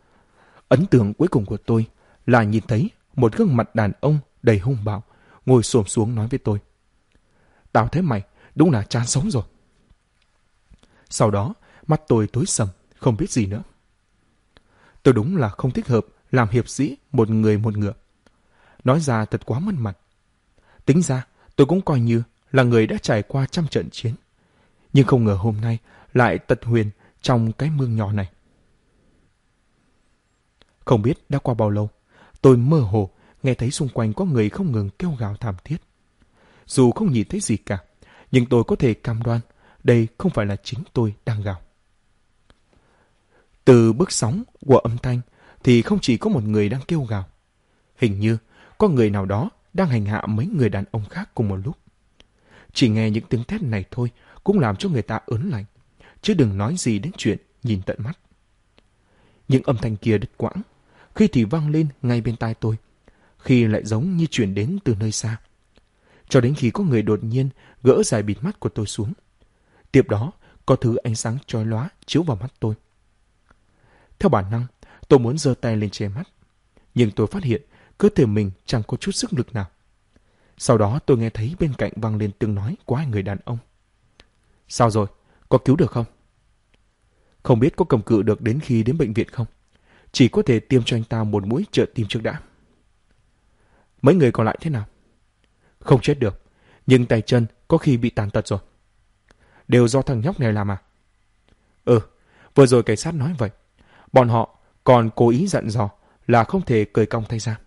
Ấn tượng cuối cùng của tôi là nhìn thấy một gương mặt đàn ông đầy hung bạo ngồi xổm xuống nói với tôi: "Tao thấy mày đúng là chán sống rồi." Sau đó, mắt tôi tối sầm, không biết gì nữa. Tôi đúng là không thích hợp làm hiệp sĩ một người một ngựa. Nói ra thật quá mất mặt. Tính ra, tôi cũng coi như là người đã trải qua trăm trận chiến. Nhưng không ngờ hôm nay lại tật huyền trong cái mương nhỏ này. Không biết đã qua bao lâu, tôi mơ hồ nghe thấy xung quanh có người không ngừng kêu gào thảm thiết. Dù không nhìn thấy gì cả, nhưng tôi có thể cam đoan đây không phải là chính tôi đang gào. Từ bước sóng của âm thanh thì không chỉ có một người đang kêu gào. Hình như có người nào đó đang hành hạ mấy người đàn ông khác cùng một lúc. Chỉ nghe những tiếng thét này thôi cũng làm cho người ta ớn lạnh, chứ đừng nói gì đến chuyện nhìn tận mắt. Những âm thanh kia đứt quãng, khi thì vang lên ngay bên tai tôi, khi lại giống như chuyển đến từ nơi xa. Cho đến khi có người đột nhiên gỡ dải bịt mắt của tôi xuống. Tiếp đó, có thứ ánh sáng chói lóa chiếu vào mắt tôi. Theo bản năng, tôi muốn giơ tay lên che mắt, nhưng tôi phát hiện cơ thể mình chẳng có chút sức lực nào. Sau đó tôi nghe thấy bên cạnh vang lên tiếng nói của hai người đàn ông. "Sao rồi? Có cứu được không?" "Không biết có cầm cự được đến khi đến bệnh viện không? Chỉ có thể tiêm cho anh ta một mũi trợ tim trước đã." "Mấy người còn lại thế nào?" "Không chết được, nhưng tay chân có khi bị tàn tật rồi." "Đều do thằng nhóc này làm à?" "Ừ, vừa rồi cảnh sát nói vậy. Bọn họ còn cố ý dặn dò là không thể cởi cong tay ra."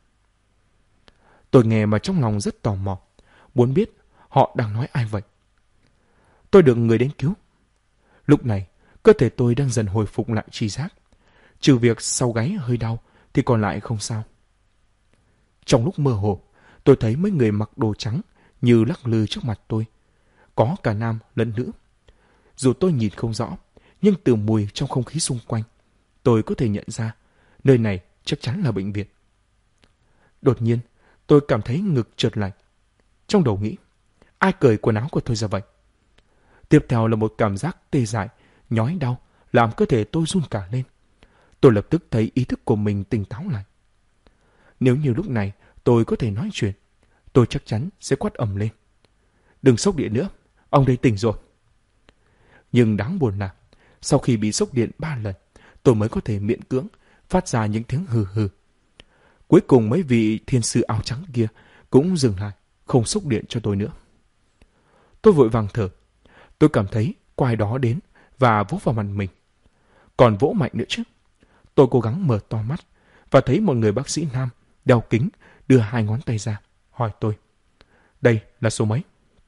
Tôi nghe mà trong lòng rất tò mò, muốn biết họ đang nói ai vậy. Tôi được người đến cứu. Lúc này, cơ thể tôi đang dần hồi phục lại tri giác. Trừ việc sau gáy hơi đau thì còn lại không sao. Trong lúc mơ hồ, tôi thấy mấy người mặc đồ trắng như lắc lư trước mặt tôi. Có cả nam lẫn nữ. Dù tôi nhìn không rõ, nhưng từ mùi trong không khí xung quanh, tôi có thể nhận ra nơi này chắc chắn là bệnh viện. Đột nhiên, tôi cảm thấy ngực chợt lạnh. Trong đầu nghĩ, ai cởi quần áo của tôi ra vậy? Tiếp theo là một cảm giác tê dại, nhói đau, làm cơ thể tôi run cả lên. Tôi lập tức thấy ý thức của mình tỉnh táo lại. Nếu như lúc này tôi có thể nói chuyện, tôi chắc chắn sẽ quát ầm lên: "Đừng sốc điện nữa, ông đây tỉnh rồi." Nhưng đáng buồn là, sau khi bị sốc điện 3 lần, tôi mới có thể miễn cưỡng phát ra những tiếng hừ hừ. Cuối cùng mấy vị thiên sư áo trắng kia cũng dừng lại, không sốc điện cho tôi nữa. Tôi vội vàng thở. Tôi cảm thấy có ai đó đến và vỗ vào mặt mình. Còn vỗ mạnh nữa chứ. Tôi cố gắng mở to mắt và thấy một người bác sĩ nam đeo kính đưa 2 ngón tay ra, hỏi tôi: "Đây là số mấy?"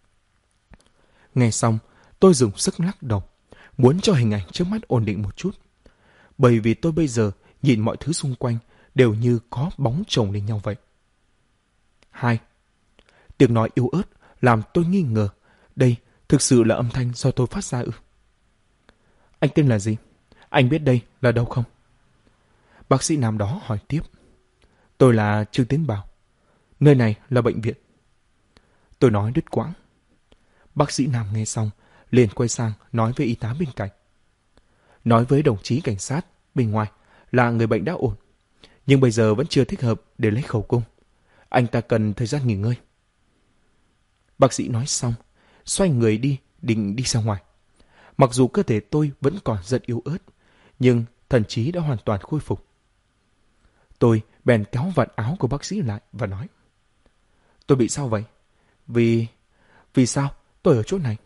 Nghe xong, tôi dùng sức lắc đầu, muốn cho hình ảnh trước mắt ổn định một chút. Bởi vì tôi bây giờ nhìn mọi thứ xung quanh đều như có bóng chồng lên nhau vậy. 2. Tiếng nói yếu ớt làm tôi nghi ngờ đây thực sự là âm thanh do tôi phát ra ư? "Anh tên là gì? Anh biết đây là đâu không?" Bác sĩ nam đó hỏi tiếp. "Tôi là Trương Tiến Bảo. Nơi này là bệnh viện." Tôi nói đứt quãng. Bác sĩ nam nghe xong liền quay sang nói với y tá bên cạnh: "Nói với đồng chí cảnh sát bên ngoài là người bệnh đã ổn, nhưng bây giờ vẫn chưa thích hợp để lấy khẩu cung. Anh ta cần thời gian nghỉ ngơi." Bác sĩ nói xong, xoay người đi, định đi ra ngoài. Mặc dù cơ thể tôi vẫn còn rất yếu ớt, nhưng thần trí đã hoàn toàn khôi phục. Tôi bèn kéo vạt áo của bác sĩ lại và nói: "Tôi bị sao vậy? Vì sao tôi ở chỗ này?"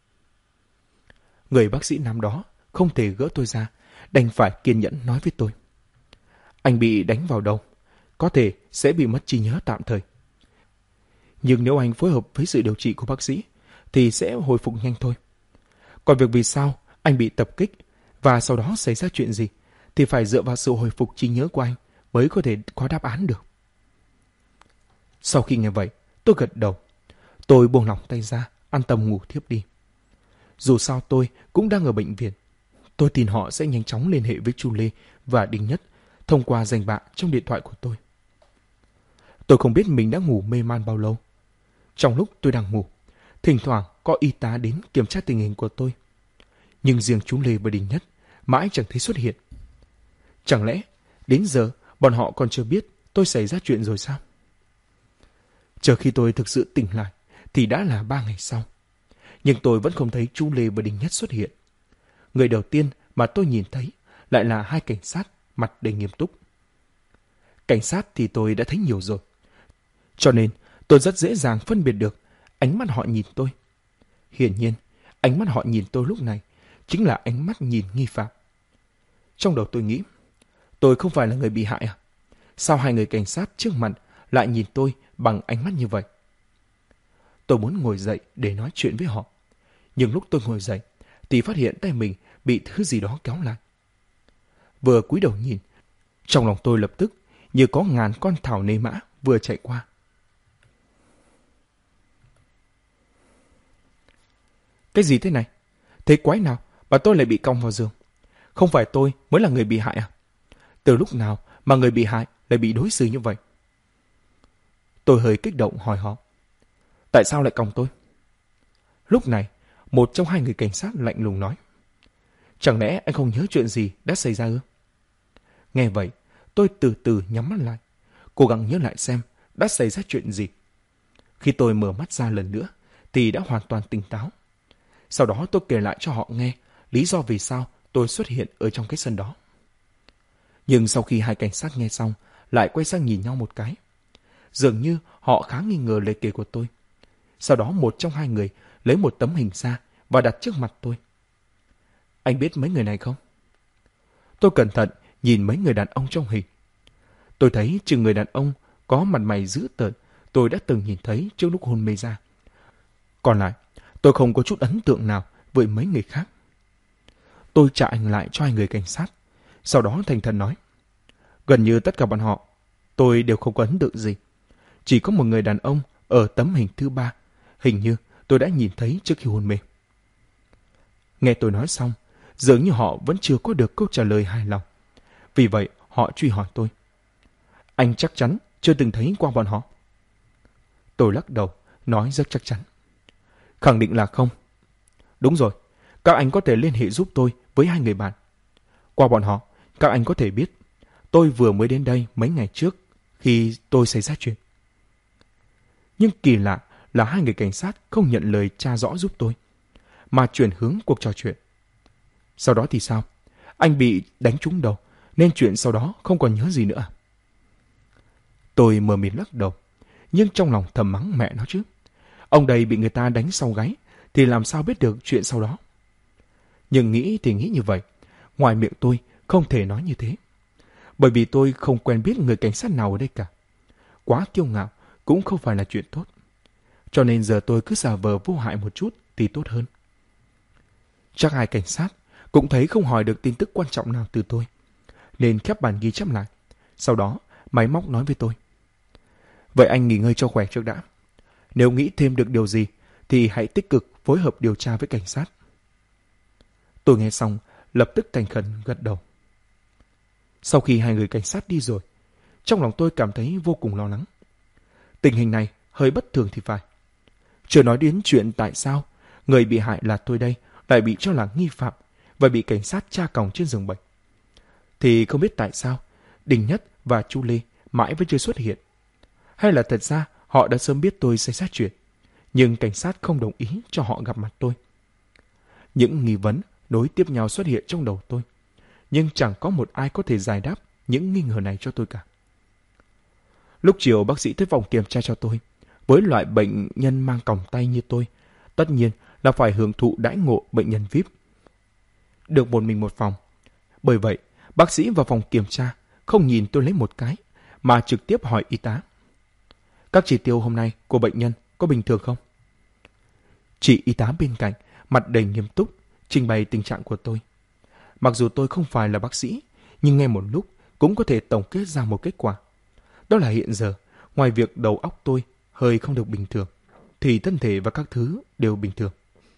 Người bác sĩ nam đó không thể gỡ tôi ra, đành phải kiên nhẫn nói với tôi: "Anh bị đánh vào đầu, có thể sẽ bị mất trí nhớ tạm thời. Nhưng nếu anh phối hợp với sự điều trị của bác sĩ, thì sẽ hồi phục nhanh thôi. Còn việc vì sao anh bị tập kích và sau đó xảy ra chuyện gì, thì phải dựa vào sự hồi phục trí nhớ của anh mới có thể có đáp án được." Sau khi nghe vậy, tôi gật đầu. Tôi buông lỏng tay ra, an tâm ngủ thiếp đi. Dù sao tôi cũng đang ở bệnh viện. Tôi tin họ sẽ nhanh chóng liên hệ với Chu Lê và Đinh Nhất thông qua danh bạ trong điện thoại của tôi. Tôi không biết mình đã ngủ mê man bao lâu. Trong lúc tôi đang ngủ, thỉnh thoảng có y tá đến kiểm tra tình hình của tôi. Nhưng riêng chú Lê và Đinh Nhất mãi chẳng thấy xuất hiện. Chẳng lẽ đến giờ Bọn họ còn chưa biết tôi xảy ra chuyện rồi sao? Chờ khi tôi thực sự tỉnh lại thì đã là 3 ngày sau. Nhưng tôi vẫn không thấy chú Lê và Đình Nhất xuất hiện. Người đầu tiên mà tôi nhìn thấy lại là 2 cảnh sát mặt đầy nghiêm túc. Cảnh sát thì tôi đã thấy nhiều rồi. Cho nên tôi rất dễ dàng phân biệt được ánh mắt họ nhìn tôi. Hiển nhiên, ánh mắt họ nhìn tôi lúc này chính là ánh mắt nhìn nghi phạm. Trong đầu tôi nghĩ, tôi không phải là người bị hại à? Sao 2 người cảnh sát trước mặt lại nhìn tôi bằng ánh mắt như vậy? Tôi muốn ngồi dậy để nói chuyện với họ. Nhưng lúc tôi ngồi dậy thì phát hiện tay mình bị thứ gì đó kéo lại. Vừa cúi đầu nhìn, trong lòng tôi lập tức như có ngàn con thảo nê mã vừa chạy qua. Cái gì thế này? Thế quái nào mà tôi lại bị cong vào giường? Không phải tôi mới là người bị hại à? Từ lúc nào mà người bị hại lại bị đối xử như vậy? Tôi hơi kích động hỏi họ. Tại sao lại còng tôi? Lúc này, một trong 2 người cảnh sát lạnh lùng nói. Chẳng lẽ anh không nhớ chuyện gì đã xảy ra ư? Nghe vậy, tôi từ từ nhắm mắt lại, cố gắng nhớ lại xem đã xảy ra chuyện gì. Khi tôi mở mắt ra lần nữa, thì đã hoàn toàn tỉnh táo. Sau đó tôi kể lại cho họ nghe lý do vì sao tôi xuất hiện ở trong cái sân đó. Nhưng sau khi 2 cảnh sát nghe xong, lại quay sang nhìn nhau một cái. Dường như họ khá nghi ngờ lời kể của tôi. Sau đó một trong 2 người lấy một tấm hình ra và đặt trước mặt tôi. Anh biết mấy người này không? Tôi cẩn thận nhìn mấy người đàn ông trong hình. Tôi thấy trừ người đàn ông có mặt mày dữ tợn tôi đã từng nhìn thấy trước lúc hôn mê ra. Còn lại, tôi không có chút ấn tượng nào với mấy người khác. Tôi trả ảnh lại cho 2 người cảnh sát, sau đó thành thật nói. Gần như tất cả bọn họ, tôi đều không có ấn tượng gì. Chỉ có một người đàn ông ở tấm hình thứ 3, hình như tôi đã nhìn thấy trước khi hôn mê. Nghe tôi nói xong, dường như họ vẫn chưa có được câu trả lời hài lòng. Vì vậy, họ truy hỏi tôi. Anh chắc chắn chưa từng thấy qua bọn họ? Tôi lắc đầu, nói rất chắc chắn. Khẳng định là không. Đúng rồi, các anh có thể liên hệ giúp tôi với 2 người bạn. Qua bọn họ, các anh có thể biết tôi vừa mới đến đây mấy ngày trước khi tôi xảy ra chuyện. Nhưng kỳ lạ là 2 người cảnh sát không nhận lời tra rõ giúp tôi, mà chuyển hướng cuộc trò chuyện. Sau đó thì sao? Anh bị đánh trúng đầu, nên chuyện sau đó không còn nhớ gì nữa. Tôi mờ mịt lắc đầu, nhưng trong lòng thầm mắng mẹ nó chứ. Ông đây bị người ta đánh sau gáy, thì làm sao biết được chuyện sau đó? Nhưng nghĩ thì nghĩ như vậy, ngoài miệng tôi không thể nói như thế. Bởi vì tôi không quen biết người cảnh sát nào ở đây cả. Quá kiêu ngạo cũng không phải là chuyện tốt. Cho nên giờ tôi cứ giả vờ vô hại một chút thì tốt hơn. Chắc 2 cảnh sát cũng thấy không hỏi được tin tức quan trọng nào từ tôi, nên khép bản ghi chép lại. Sau đó máy móc nói với tôi. Vậy anh nghỉ ngơi cho khỏe trước đã. Nếu nghĩ thêm được điều gì thì hãy tích cực phối hợp điều tra với cảnh sát. Tôi nghe xong lập tức thành khẩn gật đầu. Sau khi 2 người cảnh sát đi rồi, trong lòng tôi cảm thấy vô cùng lo lắng. Tình hình này hơi bất thường thì phải. Chưa nói đến chuyện tại sao người bị hại là tôi đây lại bị cho là nghi phạm và bị cảnh sát tra còng trên giường bệnh. Thì không biết tại sao Đình Nhất và Chu Lê mãi vẫn chưa xuất hiện. Hay là thật ra họ đã sớm biết tôi xảy ra chuyện, nhưng cảnh sát không đồng ý cho họ gặp mặt tôi. Những nghi vấn nối tiếp nhau xuất hiện trong đầu tôi, nhưng chẳng có một ai có thể giải đáp những nghi ngờ này cho tôi cả. Lúc chiều bác sĩ tới phòng kiểm tra cho tôi. Với loại bệnh nhân mang còng tay như tôi, tất nhiên là phải hưởng thụ đãi ngộ bệnh nhân VIP. Được một mình một phòng. Bởi vậy, bác sĩ vào phòng kiểm tra không nhìn tôi lấy một cái, mà trực tiếp hỏi y tá. Các chỉ tiêu hôm nay của bệnh nhân có bình thường không? Chị y tá bên cạnh, mặt đầy nghiêm túc, trình bày tình trạng của tôi. Mặc dù tôi không phải là bác sĩ, nhưng nghe một lúc cũng có thể tổng kết ra một kết quả. Đó là hiện giờ, ngoài việc đầu óc tôi hơi không được bình thường, thì thân thể và các thứ đều bình thường.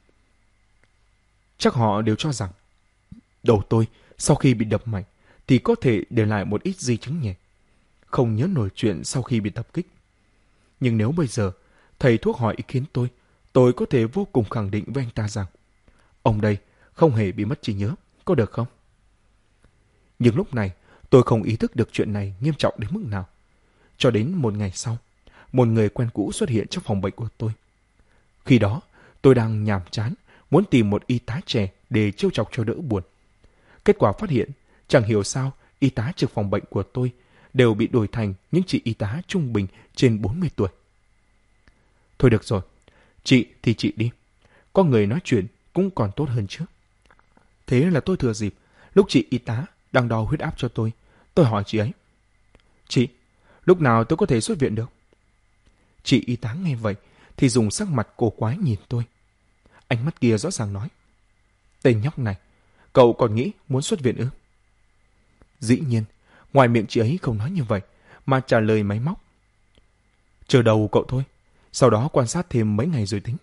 Chắc họ đều cho rằng đầu tôi sau khi bị đập mạnh thì có thể để lại một ít di chứng nhẹ, không nhớ nổi chuyện sau khi bị tập kích. Nhưng nếu bây giờ thầy thuốc hỏi ý kiến tôi có thể vô cùng khẳng định với anh ta rằng ông đây không hề bị mất trí nhớ, có được không? Nhưng lúc này Tôi không ý thức được chuyện này nghiêm trọng đến mức nào. Cho đến một ngày sau, một người quen cũ xuất hiện trong phòng bệnh của tôi. Khi đó, tôi đang nhàm chán, muốn tìm một y tá trẻ để trêu chọc cho đỡ buồn. Kết quả phát hiện, chẳng hiểu sao, y tá trực phòng bệnh của tôi đều bị đổi thành những chị y tá trung bình trên 40 tuổi. Thôi được rồi, chị thì chị đi. Có người nói chuyện cũng còn tốt hơn chứ. Thế là tôi thừa dịp, lúc chị y tá đang đo huyết áp cho tôi hỏi chị ấy. Chị, lúc nào tôi có thể xuất viện được? Chị y tá nghe vậy thì dùng sắc mặt cổ quái nhìn tôi. Ánh mắt kia rõ ràng nói. Tên nhóc này, cậu còn nghĩ muốn xuất viện ư? Dĩ nhiên, ngoài miệng chị ấy không nói như vậy, mà trả lời máy móc. Chờ đầu cậu thôi, sau đó quan sát thêm mấy ngày rồi tính.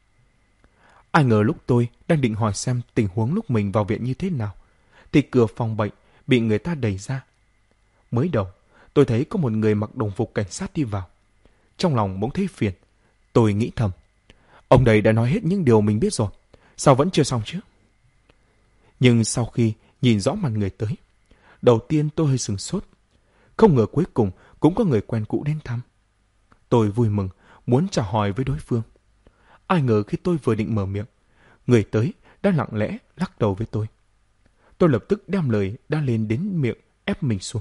Ai ngờ lúc tôi đang định hỏi xem tình huống lúc mình vào viện như thế nào, thì cửa phòng bệnh bị người ta đẩy ra. Mới đầu, tôi thấy có một người mặc đồng phục cảnh sát đi vào. Trong lòng bỗng thấy phiền. Tôi nghĩ thầm, ông đây đã nói hết những điều mình biết rồi, sao vẫn chưa xong chứ? Nhưng sau khi nhìn rõ mặt người tới, đầu tiên tôi hơi sửng sốt. Không ngờ cuối cùng cũng có người quen cũ đến thăm. Tôi vui mừng, muốn chào hỏi với đối phương. Ai ngờ khi tôi vừa định mở miệng, người tới đã lặng lẽ lắc đầu với tôi. Tôi lập tức đem lời đã lên đến miệng ép mình xuống.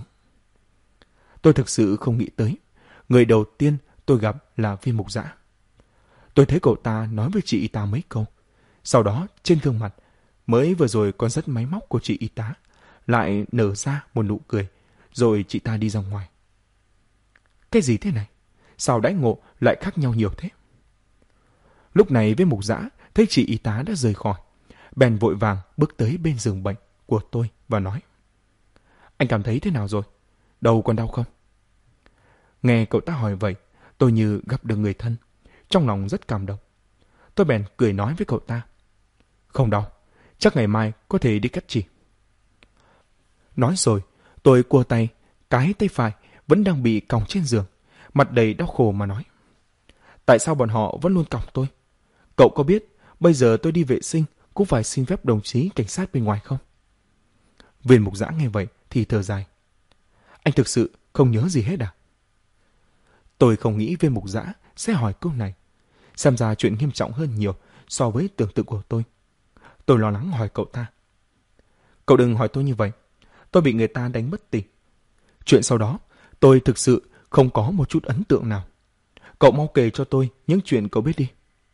Tôi thực sự không nghĩ tới, người đầu tiên tôi gặp là Viên Mục Dã. Tôi thấy cậu ta nói với chị y tá mấy câu. Sau đó trên gương mặt mới vừa rồi còn rất máy móc của chị y tá lại nở ra một nụ cười, rồi chị ta đi ra ngoài. Cái gì thế này? Sao đãi ngộ lại khác nhau nhiều thế? Lúc này Viên Mục Dã thấy chị y tá đã rời khỏi, bèn vội vàng bước tới bên giường bệnh của tôi và nói. Anh cảm thấy thế nào rồi? Đầu còn đau không? Nghe cậu ta hỏi vậy, tôi như gặp được người thân, trong lòng rất cảm động. Tôi bèn cười nói với cậu ta. Không đau, chắc ngày mai có thể đi cắt chỉ. Nói rồi, tôi cua tay, cái tay phải vẫn đang bị còng trên giường, mặt đầy đau khổ mà nói. Tại sao bọn họ vẫn luôn còng tôi? Cậu có biết bây giờ tôi đi vệ sinh cũng phải xin phép đồng chí cảnh sát bên ngoài không? Viên Mục Dã nghe vậy thì thở dài. Anh thực sự không nhớ gì hết à? Tôi không nghĩ Viên Mục Dã sẽ hỏi câu này. Xem ra chuyện nghiêm trọng hơn nhiều so với tưởng tượng của tôi. Tôi lo lắng hỏi cậu ta. Cậu đừng hỏi tôi như vậy. Tôi bị người ta đánh bất tỉnh. Chuyện sau đó, tôi thực sự không có một chút ấn tượng nào. Cậu mau kể cho tôi những chuyện cậu biết đi.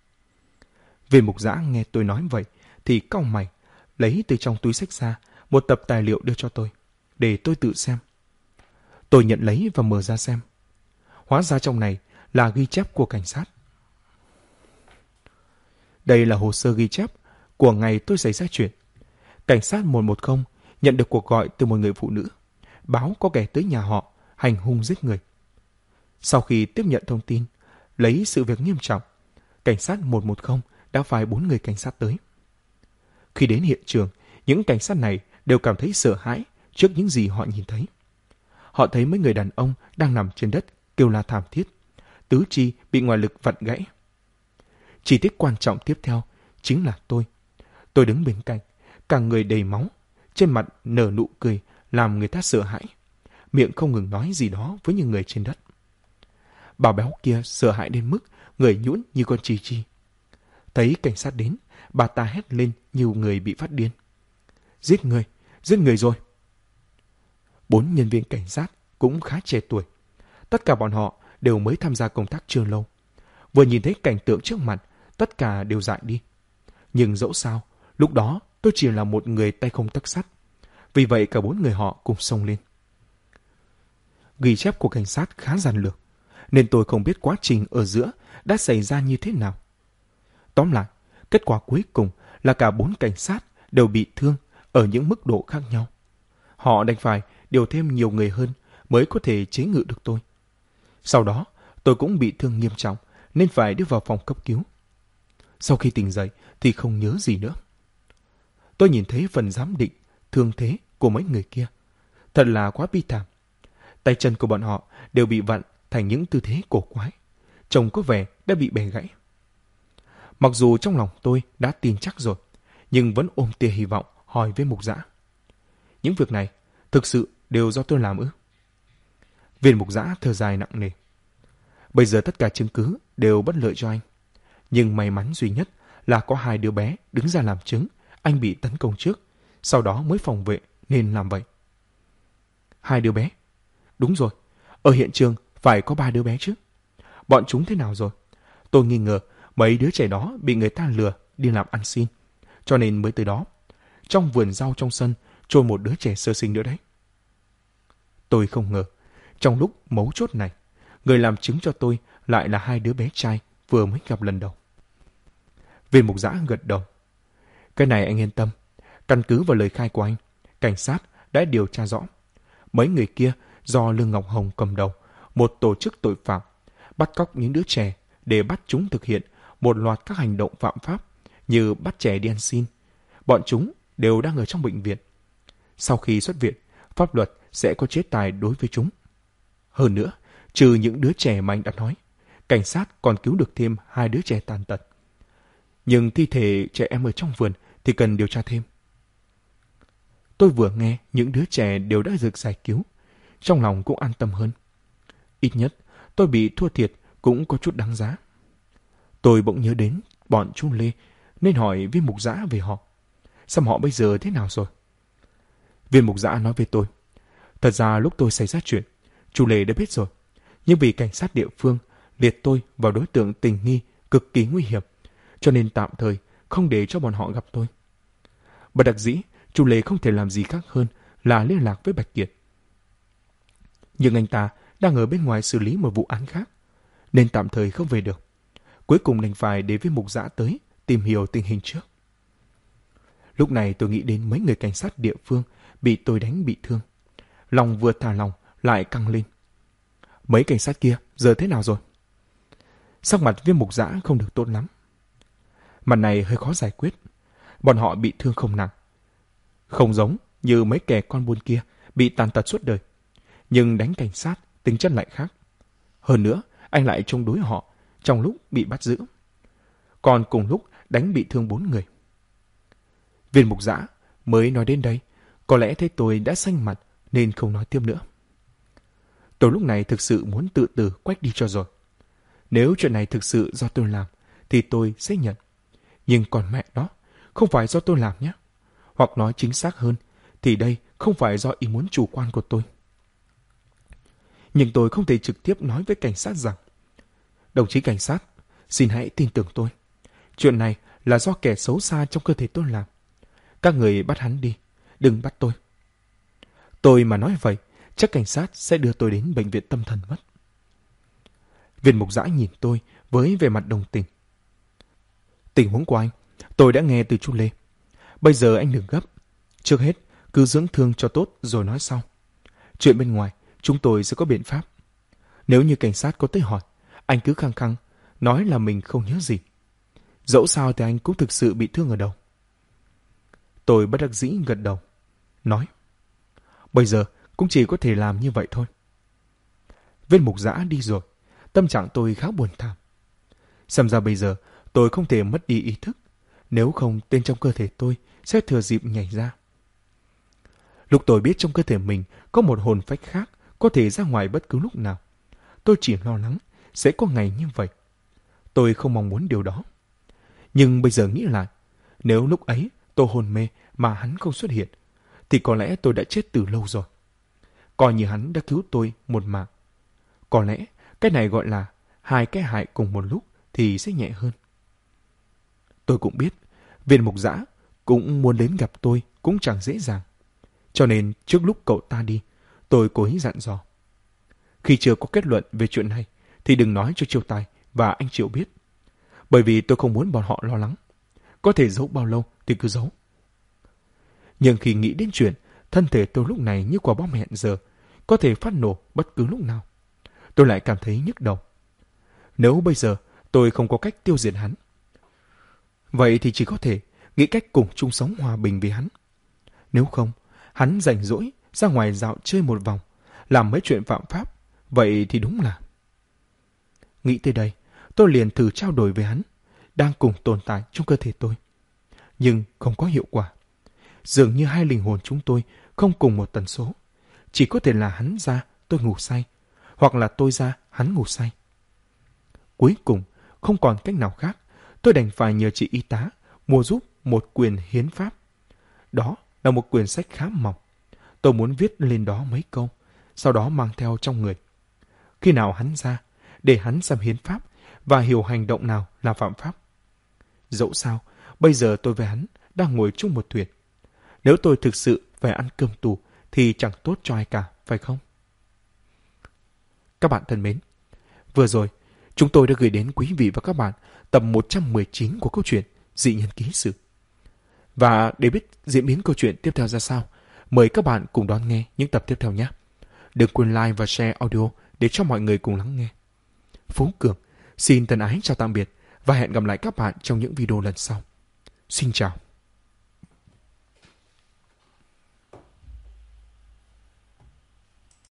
Viên Mục Dã nghe tôi nói vậy thì cau mày, lấy từ trong túi xách ra một tập tài liệu đưa cho tôi, để tôi tự xem. Tôi nhận lấy và mở ra xem. Hóa ra trong này là ghi chép của cảnh sát. Đây là hồ sơ ghi chép của ngày tôi xảy ra chuyện. Cảnh sát 110 nhận được cuộc gọi từ một người phụ nữ, báo có kẻ tới nhà họ hành hung giết người. Sau khi tiếp nhận thông tin, lấy sự việc nghiêm trọng, cảnh sát 110 đã phái 4 người cảnh sát tới. Khi đến hiện trường, những cảnh sát này đều cảm thấy sợ hãi trước những gì họ nhìn thấy. Họ thấy mấy người đàn ông đang nằm trên đất kêu la thảm thiết, tứ chi bị ngoại lực vặn gãy. Chi tiết quan trọng tiếp theo chính là tôi. Tôi đứng bên cạnh, cả người đầy máu, trên mặt nở nụ cười làm người ta sợ hãi, miệng không ngừng nói gì đó với những người trên đất. Bà béo kia sợ hãi đến mức người nhũn như con chi chi. Thấy cảnh sát đến, bà ta hét lên như người bị phát điên. Giết người rồi. 4 nhân viên cảnh sát cũng khá trẻ tuổi. Tất cả bọn họ đều mới tham gia công tác chưa lâu. Vừa nhìn thấy cảnh tượng trước mặt, tất cả đều dại đi. Nhưng dẫu sao, lúc đó tôi chỉ là một người tay không tấc sắt. Vì vậy cả 4 người họ cùng xông lên. Ghi chép của cảnh sát khá giản lược, nên tôi không biết quá trình ở giữa đã xảy ra như thế nào. Tóm lại, kết quả cuối cùng là cả 4 cảnh sát đều bị thương ở những mức độ khác nhau. Họ đành phải điều thêm nhiều người hơn mới có thể chế ngự được tôi. Sau đó, tôi cũng bị thương nghiêm trọng nên phải đưa vào phòng cấp cứu. Sau khi tỉnh dậy thì không nhớ gì nữa. Tôi nhìn thấy phần giám định, thương thế của mấy người kia. Thật là quá bi thảm. Tay chân của bọn họ đều bị vặn thành những tư thế cổ quái. Trông có vẻ đã bị bẻ gãy. Mặc dù trong lòng tôi đã tin chắc rồi, nhưng vẫn ôm tia hy vọng hỏi với Mục Dã. Những việc này thực sự đều do tôi làm ư? Viên mục giã thở dài nặng nề. Bây giờ tất cả chứng cứ đều bất lợi cho anh. Nhưng may mắn duy nhất là có 2 đứa bé đứng ra làm chứng anh bị tấn công trước, sau đó mới phòng vệ nên làm vậy. 2 đứa bé? Đúng rồi, ở hiện trường phải có 3 đứa bé chứ. Bọn chúng thế nào rồi? Tôi nghi ngờ mấy đứa trẻ đó bị người ta lừa đi làm ăn xin, cho nên mới tới đó. Trong vườn rau trong sân trôi một đứa trẻ sơ sinh nữa đấy. Tôi không ngờ, trong lúc mấu chốt này, người làm chứng cho tôi lại là 2 đứa bé trai vừa mới gặp lần đầu. Viên mục giã gật đầu. Cái này anh yên tâm. Căn cứ vào lời khai của anh, cảnh sát đã điều tra rõ. Mấy người kia do Lương Ngọc Hồng cầm đầu, một tổ chức tội phạm, bắt cóc những đứa trẻ để bắt chúng thực hiện một loạt các hành động phạm pháp như bắt trẻ đi ăn xin. Bọn chúng đều đang ở trong bệnh viện. Sau khi xuất viện, pháp luật sẽ có chế tài đối với chúng. Hơn nữa, trừ những đứa trẻ mà anh đã nói, cảnh sát còn cứu được thêm 2 đứa trẻ tàn tật. Nhưng thi thể trẻ em ở trong vườn thì cần điều tra thêm. Tôi vừa nghe những đứa trẻ đều đã được giải cứu, trong lòng cũng an tâm hơn. Ít nhất, tôi bị thua thiệt cũng có chút đáng giá. Tôi bỗng nhớ đến bọn chú Lê, nên hỏi viên mục giã về họ. Xem họ bây giờ thế nào rồi? Viên mục giã nói với tôi. Thật ra lúc tôi xảy ra chuyện, chú Lê đã biết rồi. Nhưng vì cảnh sát địa phương liệt tôi vào đối tượng tình nghi cực kỳ nguy hiểm, cho nên tạm thời không để cho bọn họ gặp tôi. Bất đắc dĩ, chú Lê không thể làm gì khác hơn là liên lạc với Bạch Kiệt. Nhưng anh ta đang ở bên ngoài xử lý một vụ án khác, nên tạm thời không về được. Cuối cùng đành phải để viên mục giã tới tìm hiểu tình hình trước. Lúc này tôi nghĩ đến mấy người cảnh sát địa phương bị tôi đánh bị thương. Lòng vừa thả lòng lại căng lên. Mấy cảnh sát kia giờ thế nào rồi? Sắc mặt viên mục giã không được tốt lắm. Mặt này hơi khó giải quyết. Bọn họ bị thương không nặng. Không giống như mấy kẻ con buôn kia bị tàn tật suốt đời. Nhưng đánh cảnh sát tính chất lại khác. Hơn nữa, anh lại chống đối họ trong lúc bị bắt giữ. Còn cùng lúc đánh bị thương 4 người. Viên mục giã mới nói đến đây, có lẽ thấy tôi đã xanh mặt nên không nói tiếp nữa. Tôi lúc này thực sự muốn tự tử quách đi cho rồi. Nếu chuyện này thực sự do tôi làm, thì tôi sẽ nhận. Nhưng còn mẹ nó, không phải do tôi làm nhé. Hoặc nói chính xác hơn, thì đây không phải do ý muốn chủ quan của tôi. Nhưng tôi không thể trực tiếp nói với cảnh sát rằng, đồng chí cảnh sát, xin hãy tin tưởng tôi. Chuyện này là do kẻ xấu xa trong cơ thể tôi làm. Các người bắt hắn đi, đừng bắt tôi. Tôi mà nói vậy, chắc cảnh sát sẽ đưa tôi đến bệnh viện tâm thần mất. Viên mục giã nhìn tôi với vẻ mặt đồng tình. Tình huống của anh, tôi đã nghe từ chú Lê. Bây giờ anh đừng gấp. Trước hết, cứ dưỡng thương cho tốt rồi nói sau. Chuyện bên ngoài, chúng tôi sẽ có biện pháp. Nếu như cảnh sát có tới hỏi, anh cứ khăng khăng, nói là mình không nhớ gì. Dẫu sao thì anh cũng thực sự bị thương ở đầu. Tôi bất đắc dĩ gật đầu. Nói, bây giờ cũng chỉ có thể làm như vậy thôi. Viên mục giã đi rồi, tâm trạng tôi khá buồn thảm. Xem ra bây giờ tôi không thể mất đi ý thức, nếu không tên trong cơ thể tôi sẽ thừa dịp nhảy ra. Lúc tôi biết trong cơ thể mình có một hồn phách khác có thể ra ngoài bất cứ lúc nào, tôi chỉ lo lắng sẽ có ngày như vậy. Tôi không mong muốn điều đó. Nhưng bây giờ nghĩ lại, nếu lúc ấy tôi hôn mê mà hắn không xuất hiện, thì có lẽ tôi đã chết từ lâu rồi. Coi như hắn đã cứu tôi một mạng. Có lẽ cái này gọi là 2 cái hại cùng một lúc thì sẽ nhẹ hơn. Tôi cũng biết, viên mục giã cũng muốn đến gặp tôi cũng chẳng dễ dàng. Cho nên trước lúc cậu ta đi, tôi cố ý dặn dò. Khi chưa có kết luận về chuyện này, thì đừng nói cho Chiêu Tài và anh Triệu biết. Bởi vì tôi không muốn bọn họ lo lắng. Có thể giấu bao lâu thì cứ giấu. Nhưng khi nghĩ đến chuyện, thân thể tôi lúc này như quả bom hẹn giờ, có thể phát nổ bất cứ lúc nào, tôi lại cảm thấy nhức đầu. Nếu bây giờ tôi không có cách tiêu diệt hắn, vậy thì chỉ có thể nghĩ cách cùng chung sống hòa bình với hắn. Nếu không, hắn rảnh rỗi ra ngoài dạo chơi một vòng, làm mấy chuyện phạm pháp, vậy thì đúng là... Nghĩ tới đây, tôi liền thử trao đổi với hắn, đang cùng tồn tại trong cơ thể tôi. Nhưng không có hiệu quả. Dường như 2 linh hồn chúng tôi không cùng một tần số, chỉ có thể là hắn ra, tôi ngủ say, hoặc là tôi ra, hắn ngủ say. Cuối cùng, không còn cách nào khác, tôi đành phải nhờ chị y tá mua giúp một quyển hiến pháp. Đó là một quyển sách khá mỏng. Tôi muốn viết lên đó mấy câu, sau đó mang theo trong người. Khi nào hắn ra, để hắn xem hiến pháp và hiểu hành động nào là phạm pháp. Dẫu sao, bây giờ tôi với hắn đang ngồi chung một thuyền. Nếu tôi thực sự phải ăn cơm tù thì chẳng tốt cho ai cả, phải không? Các bạn thân mến, vừa rồi chúng tôi đã gửi đến quý vị và các bạn tập 119 của câu chuyện Dị Nhân Ký Sự. Và để biết diễn biến câu chuyện tiếp theo ra sao, mời các bạn cùng đón nghe những tập tiếp theo nhé. Đừng quên like và share audio để cho mọi người cùng lắng nghe. Phú Cường xin thân ái chào tạm biệt và hẹn gặp lại các bạn trong những video lần sau. Xin chào.